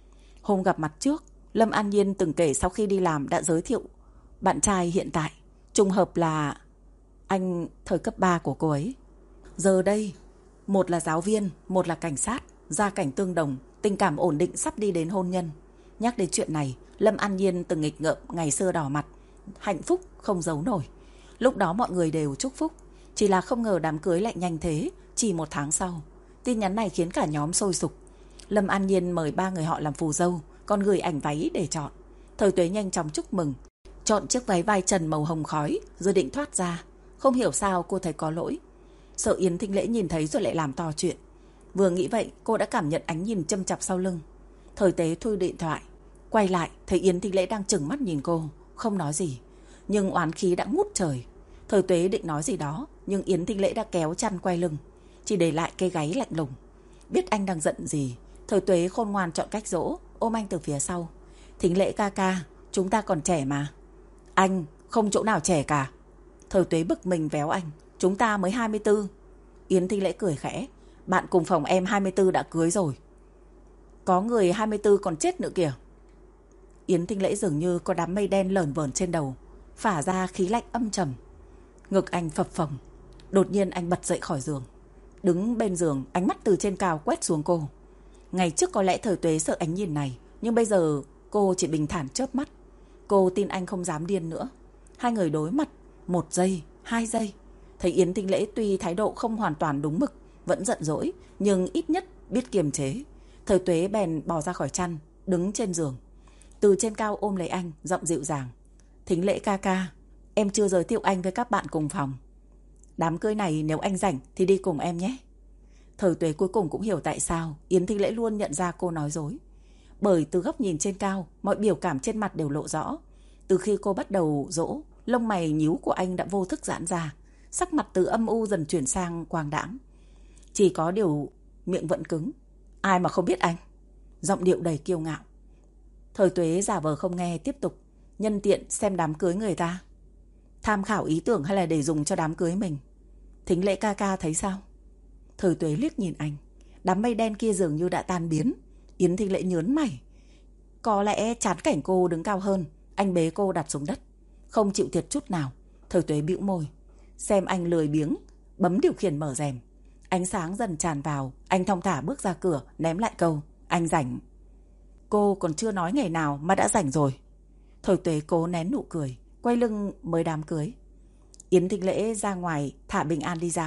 Speaker 1: Hôm gặp mặt trước, Lâm An Nhiên từng kể sau khi đi làm đã giới thiệu bạn trai hiện tại, trùng hợp là anh thời cấp 3 của cô ấy. Giờ đây, một là giáo viên, một là cảnh sát, gia cảnh tương đồng, tình cảm ổn định sắp đi đến hôn nhân. Nhắc đến chuyện này, Lâm An Nhiên từng nghịch ngợm ngày xưa đỏ mặt, hạnh phúc không giấu nổi. Lúc đó mọi người đều chúc phúc, chỉ là không ngờ đám cưới lại nhanh thế, chỉ 1 tháng sau. Tin nhắn này khiến cả nhóm sôi sục. Lâm An Nhiên mời 3 người họ làm phù dâu, còn gửi ảnh váy để chọn. Thời Tuế nhanh chóng chúc mừng, chọn chiếc váy vai trần màu hồng khói, rồi định thoát ra. Không hiểu sao cô thấy có lỗi, sợ Yến Thính Lễ nhìn thấy rồi lại làm to chuyện. Vừa nghĩ vậy, cô đã cảm nhận ánh nhìn châm chọc sau lưng. Thời Tuế thu điện thoại, quay lại thấy Yến Thính Lễ đang trừng mắt nhìn cô, không nói gì, nhưng oán khí đã ngút trời. Thời Tuế định nói gì đó, nhưng Yến Thính Lễ đã kéo chăn quay lưng, chỉ để lại cái gáy lạnh lùng. Biết anh đang giận gì, Thời Tuế khôn ngoan chọn cách dỗ, ôm anh từ phía sau. Thính Lễ ca ca, chúng ta còn trẻ mà. Anh không chỗ nào trẻ cả. Thời Tuế bực mình véo anh, chúng ta mới 24. Yến Thính Lễ cười khẽ, bạn cùng phòng em 24 đã cưới rồi. Có người 24 còn chết nữa kìa. Yến Thính Lễ dường như có đám mây đen lởn vởn trên đầu, phả ra khí lạnh âm trầm. Ngực anh phập phồng. Đột nhiên anh bật dậy khỏi giường, đứng bên giường, ánh mắt từ trên cao quét xuống cô. Ngày trước có lẽ Thời Tuế sợ ánh nhìn này, nhưng bây giờ cô chỉ bình thản chớp mắt. Cô tin anh không dám điên nữa. Hai người đối mặt 1 giây, 2 giây. Thấy Yến Thính Lễ tuy thái độ không hoàn toàn đúng mực, vẫn giận dỗi, nhưng ít nhất biết kiềm chế. Thời Tuế bèn bò ra khỏi chăn, đứng trên giường, từ trên cao ôm lấy anh, giọng dịu dàng. Thính Lễ ca ca, em chưa giới thiệu anh với các bạn cùng phòng. Đám cưới này nếu anh rảnh thì đi cùng em nhé. Thời Tuế cuối cùng cũng hiểu tại sao Yến Thính Lễ luôn nhận ra cô nói dối. Bởi từ góc nhìn trên cao, mọi biểu cảm trên mặt đều lộ rõ. Từ khi cô bắt đầu dỗ, lông mày nhíu của anh đã vô thức giãn ra, sắc mặt từ âm u dần chuyển sang quang đãng. Chỉ có điều miệng vẫn cứng. Ai mà không biết anh. Giọng điệu đầy kiêu ngạo. Thời Tuế giả vờ không nghe, tiếp tục. Nhân tiện xem đám cưới người ta. Tham khảo ý tưởng hay là để dùng cho đám cưới mình? Thính Lễ ca ca thấy sao? Thời Tuế liếc nhìn anh. Đám mây đen kia dường như đã tan biến. Yến Thính Lễ nhớn mày. Có lẽ chán cảnh cô đứng cao hơn. Anh bế cô đặt xuống đất, không chịu thiệt chút nào. Thời Tuế bĩu môi, xem anh lười biếng, bấm điều khiển mở rèm. Ánh sáng dần tràn vào. Anh thong thả bước ra cửa, ném lại câu, anh rảnh. Cô còn chưa nói ngày nào mà đã rảnh rồi. Thời Tuế cố nén nụ cười, quay lưng mới đám cưới. Yến Thính Lễ ra ngoài thả bình an đi dạo.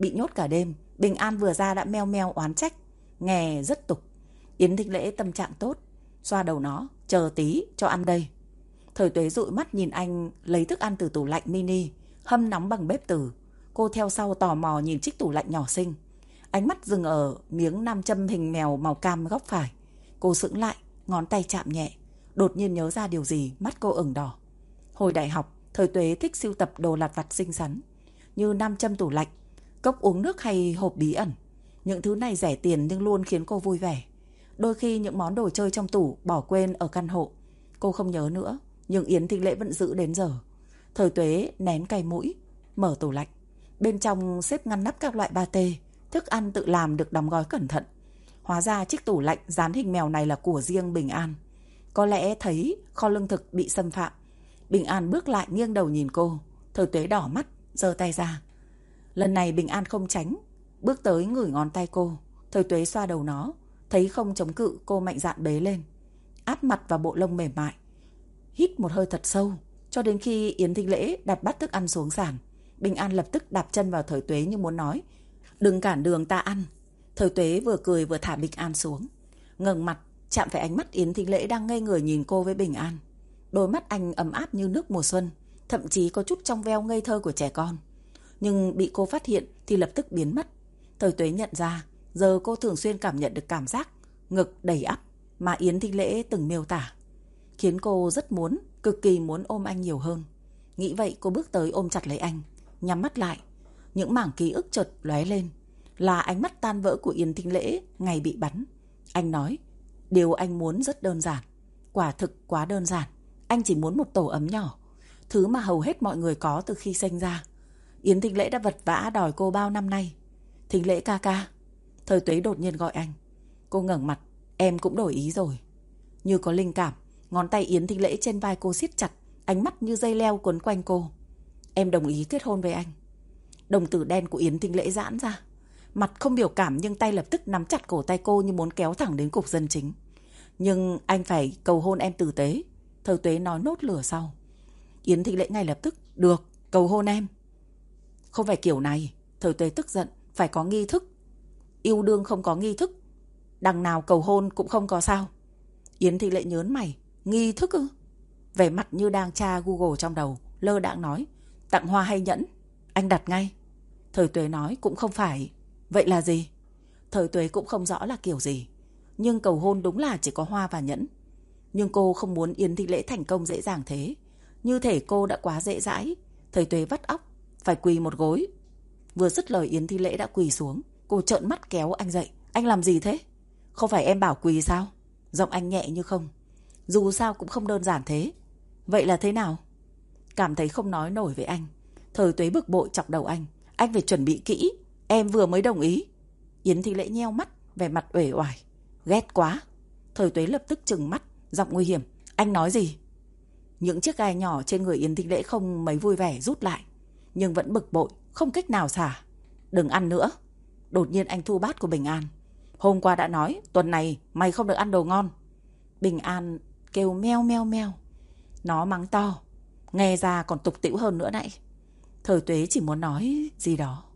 Speaker 1: bị nhốt cả đêm, Bình An vừa ra đã meo meo oán trách, nghe rất tục. Yến Thính Lễ tâm trạng tốt, xoa đầu nó, chờ tí cho ăn đây. Thời Tuế dụi mắt nhìn anh lấy thức ăn từ tủ lạnh mini, hâm nóng bằng bếp từ. Cô theo sau tò mò nhìn chiếc tủ lạnh nhỏ xinh. Ánh mắt dừng ở miếng nam châm hình mèo màu cam góc phải. Cô sững lại, ngón tay chạm nhẹ. Đột nhiên nhớ ra điều gì, mắt cô ửng đỏ. Hồi đại học, Thời Tuế thích sưu tập đồ lặt vặt xinh xắn, như nam châm tủ lạnh, cốc uống nước hay hộp bí ẩn. Những thứ này rẻ tiền nhưng luôn khiến cô vui vẻ. Đôi khi những món đồ chơi trong tủ bỏ quên ở căn hộ, cô không nhớ nữa, nhưng Yến Thính Lễ vẫn giữ đến giờ. Thời Tuế nén cay mũi, mở tủ lạnh. Bên trong xếp ngăn nắp các loại pate, thức ăn tự làm được đóng gói cẩn thận. Hóa ra chiếc tủ lạnh dán hình mèo này là của riêng Bình An. Có lẽ thấy kho lương thực bị xâm phạm, Bình An bước lại nghiêng đầu nhìn cô. Thời Tuế đỏ mắt, giơ tay ra. Lần này Bình An không tránh, bước tới ngửi ngón tay cô. Thời Tuế xoa đầu nó, thấy không chống cự, cô mạnh dạn bế lên, áp mặt vào bộ lông mềm mại. Hít một hơi thật sâu, cho đến khi Yến Thính Lễ đặt bát thức ăn xuống sàn. Bình An lập tức đạp chân vào Thời Tuế như muốn nói, đừng cản đường ta ăn. Thời Tuế vừa cười vừa thả Bình An xuống, ngẩng mặt chạm phải ánh mắt Yến Thính Lễ đang ngây người nhìn cô với Bình An. Đôi mắt anh ấm áp như nước mùa xuân, thậm chí có chút trong veo ngây thơ của trẻ con. Nhưng bị cô phát hiện thì lập tức biến mất. Thời Tuế nhận ra, giờ cô thường xuyên cảm nhận được cảm giác ngực đầy ắp mà Yến Thính Lễ từng miêu tả, khiến cô rất muốn, cực kỳ muốn ôm anh nhiều hơn. Nghĩ vậy cô bước tới ôm chặt lấy anh, nhắm mắt lại. Những mảng ký ức chợt lóe lên, là ánh mắt tan vỡ của Yến Thính Lễ ngày bị bắn. Anh nói, điều anh muốn rất đơn giản, quả thực quá đơn giản. Anh chỉ muốn một tổ ấm nhỏ, thứ mà hầu hết mọi người có từ khi sinh ra. Yến Thính Lễ đã vật vã đòi cô bao năm nay. Thính Lễ ca ca. Thời Tuế đột nhiên gọi anh. Cô ngẩng mặt, em cũng đổi ý rồi. Như có linh cảm, ngón tay Yến Thính Lễ trên vai cô siết chặt, ánh mắt như dây leo quấn quanh cô. Em đồng ý kết hôn với anh. Đồng tử đen của Yến Thính Lễ giãn ra, mặt không biểu cảm nhưng tay lập tức nắm chặt cổ tay cô như muốn kéo thẳng đến cục dân chính. Nhưng anh phải cầu hôn em tử tế, Thời Tuế nói nốt lửa sau. Yến Thính Lễ ngay lập tức, được, cầu hôn em. Không phải kiểu này, Thời Tuế tức giận, phải có nghi thức. Yêu đương không có nghi thức, đằng nào cầu hôn cũng không có sao. Yến Thính Lễ nhớn mày, nghi thức ư? Vẻ mặt như đang tra Google trong đầu, lơ đãng nói, tặng hoa hay nhẫn? Anh đặt ngay. Thời Tuế nói, cũng không phải. Vậy là gì? Thời Tuế cũng không rõ là kiểu gì, nhưng cầu hôn đúng là chỉ có hoa và nhẫn. Nhưng cô không muốn Yến Thính Lễ thành công dễ dàng thế. Như thể cô đã quá dễ dãi. Thời Tuế vắt óc, phải quỳ một gối. Vừa dứt lời Yến Thính Lễ đã quỳ xuống. Cô trợn mắt kéo anh dậy. Anh làm gì thế? Không phải em bảo quỳ sao? Giọng anh nhẹ như không. Dù sao cũng không đơn giản thế. Vậy là thế nào? Cảm thấy không nói nổi với anh, Thời Tuế bực bội chọc đầu anh. Anh phải chuẩn bị kỹ, em vừa mới đồng ý. Yến Thính Lễ nheo mắt, vẻ mặt uể oải. Ghét quá. Thời Tuế lập tức trừng mắt, giọng nguy hiểm. Anh nói gì? Những chiếc gai nhỏ trên người Yến Thính Lễ không mấy vui vẻ rút lại, nhưng vẫn bực bội, không cách nào xả. Đừng ăn nữa. Đột nhiên anh thu bát của Bình An. Hôm qua đã nói, tuần này mày không được ăn đồ ngon. Bình An kêu meo meo meo. Nó mắng to, nghe ra còn tục tĩu hơn nữa nãy. Thời Tuế chỉ muốn nói gì đó.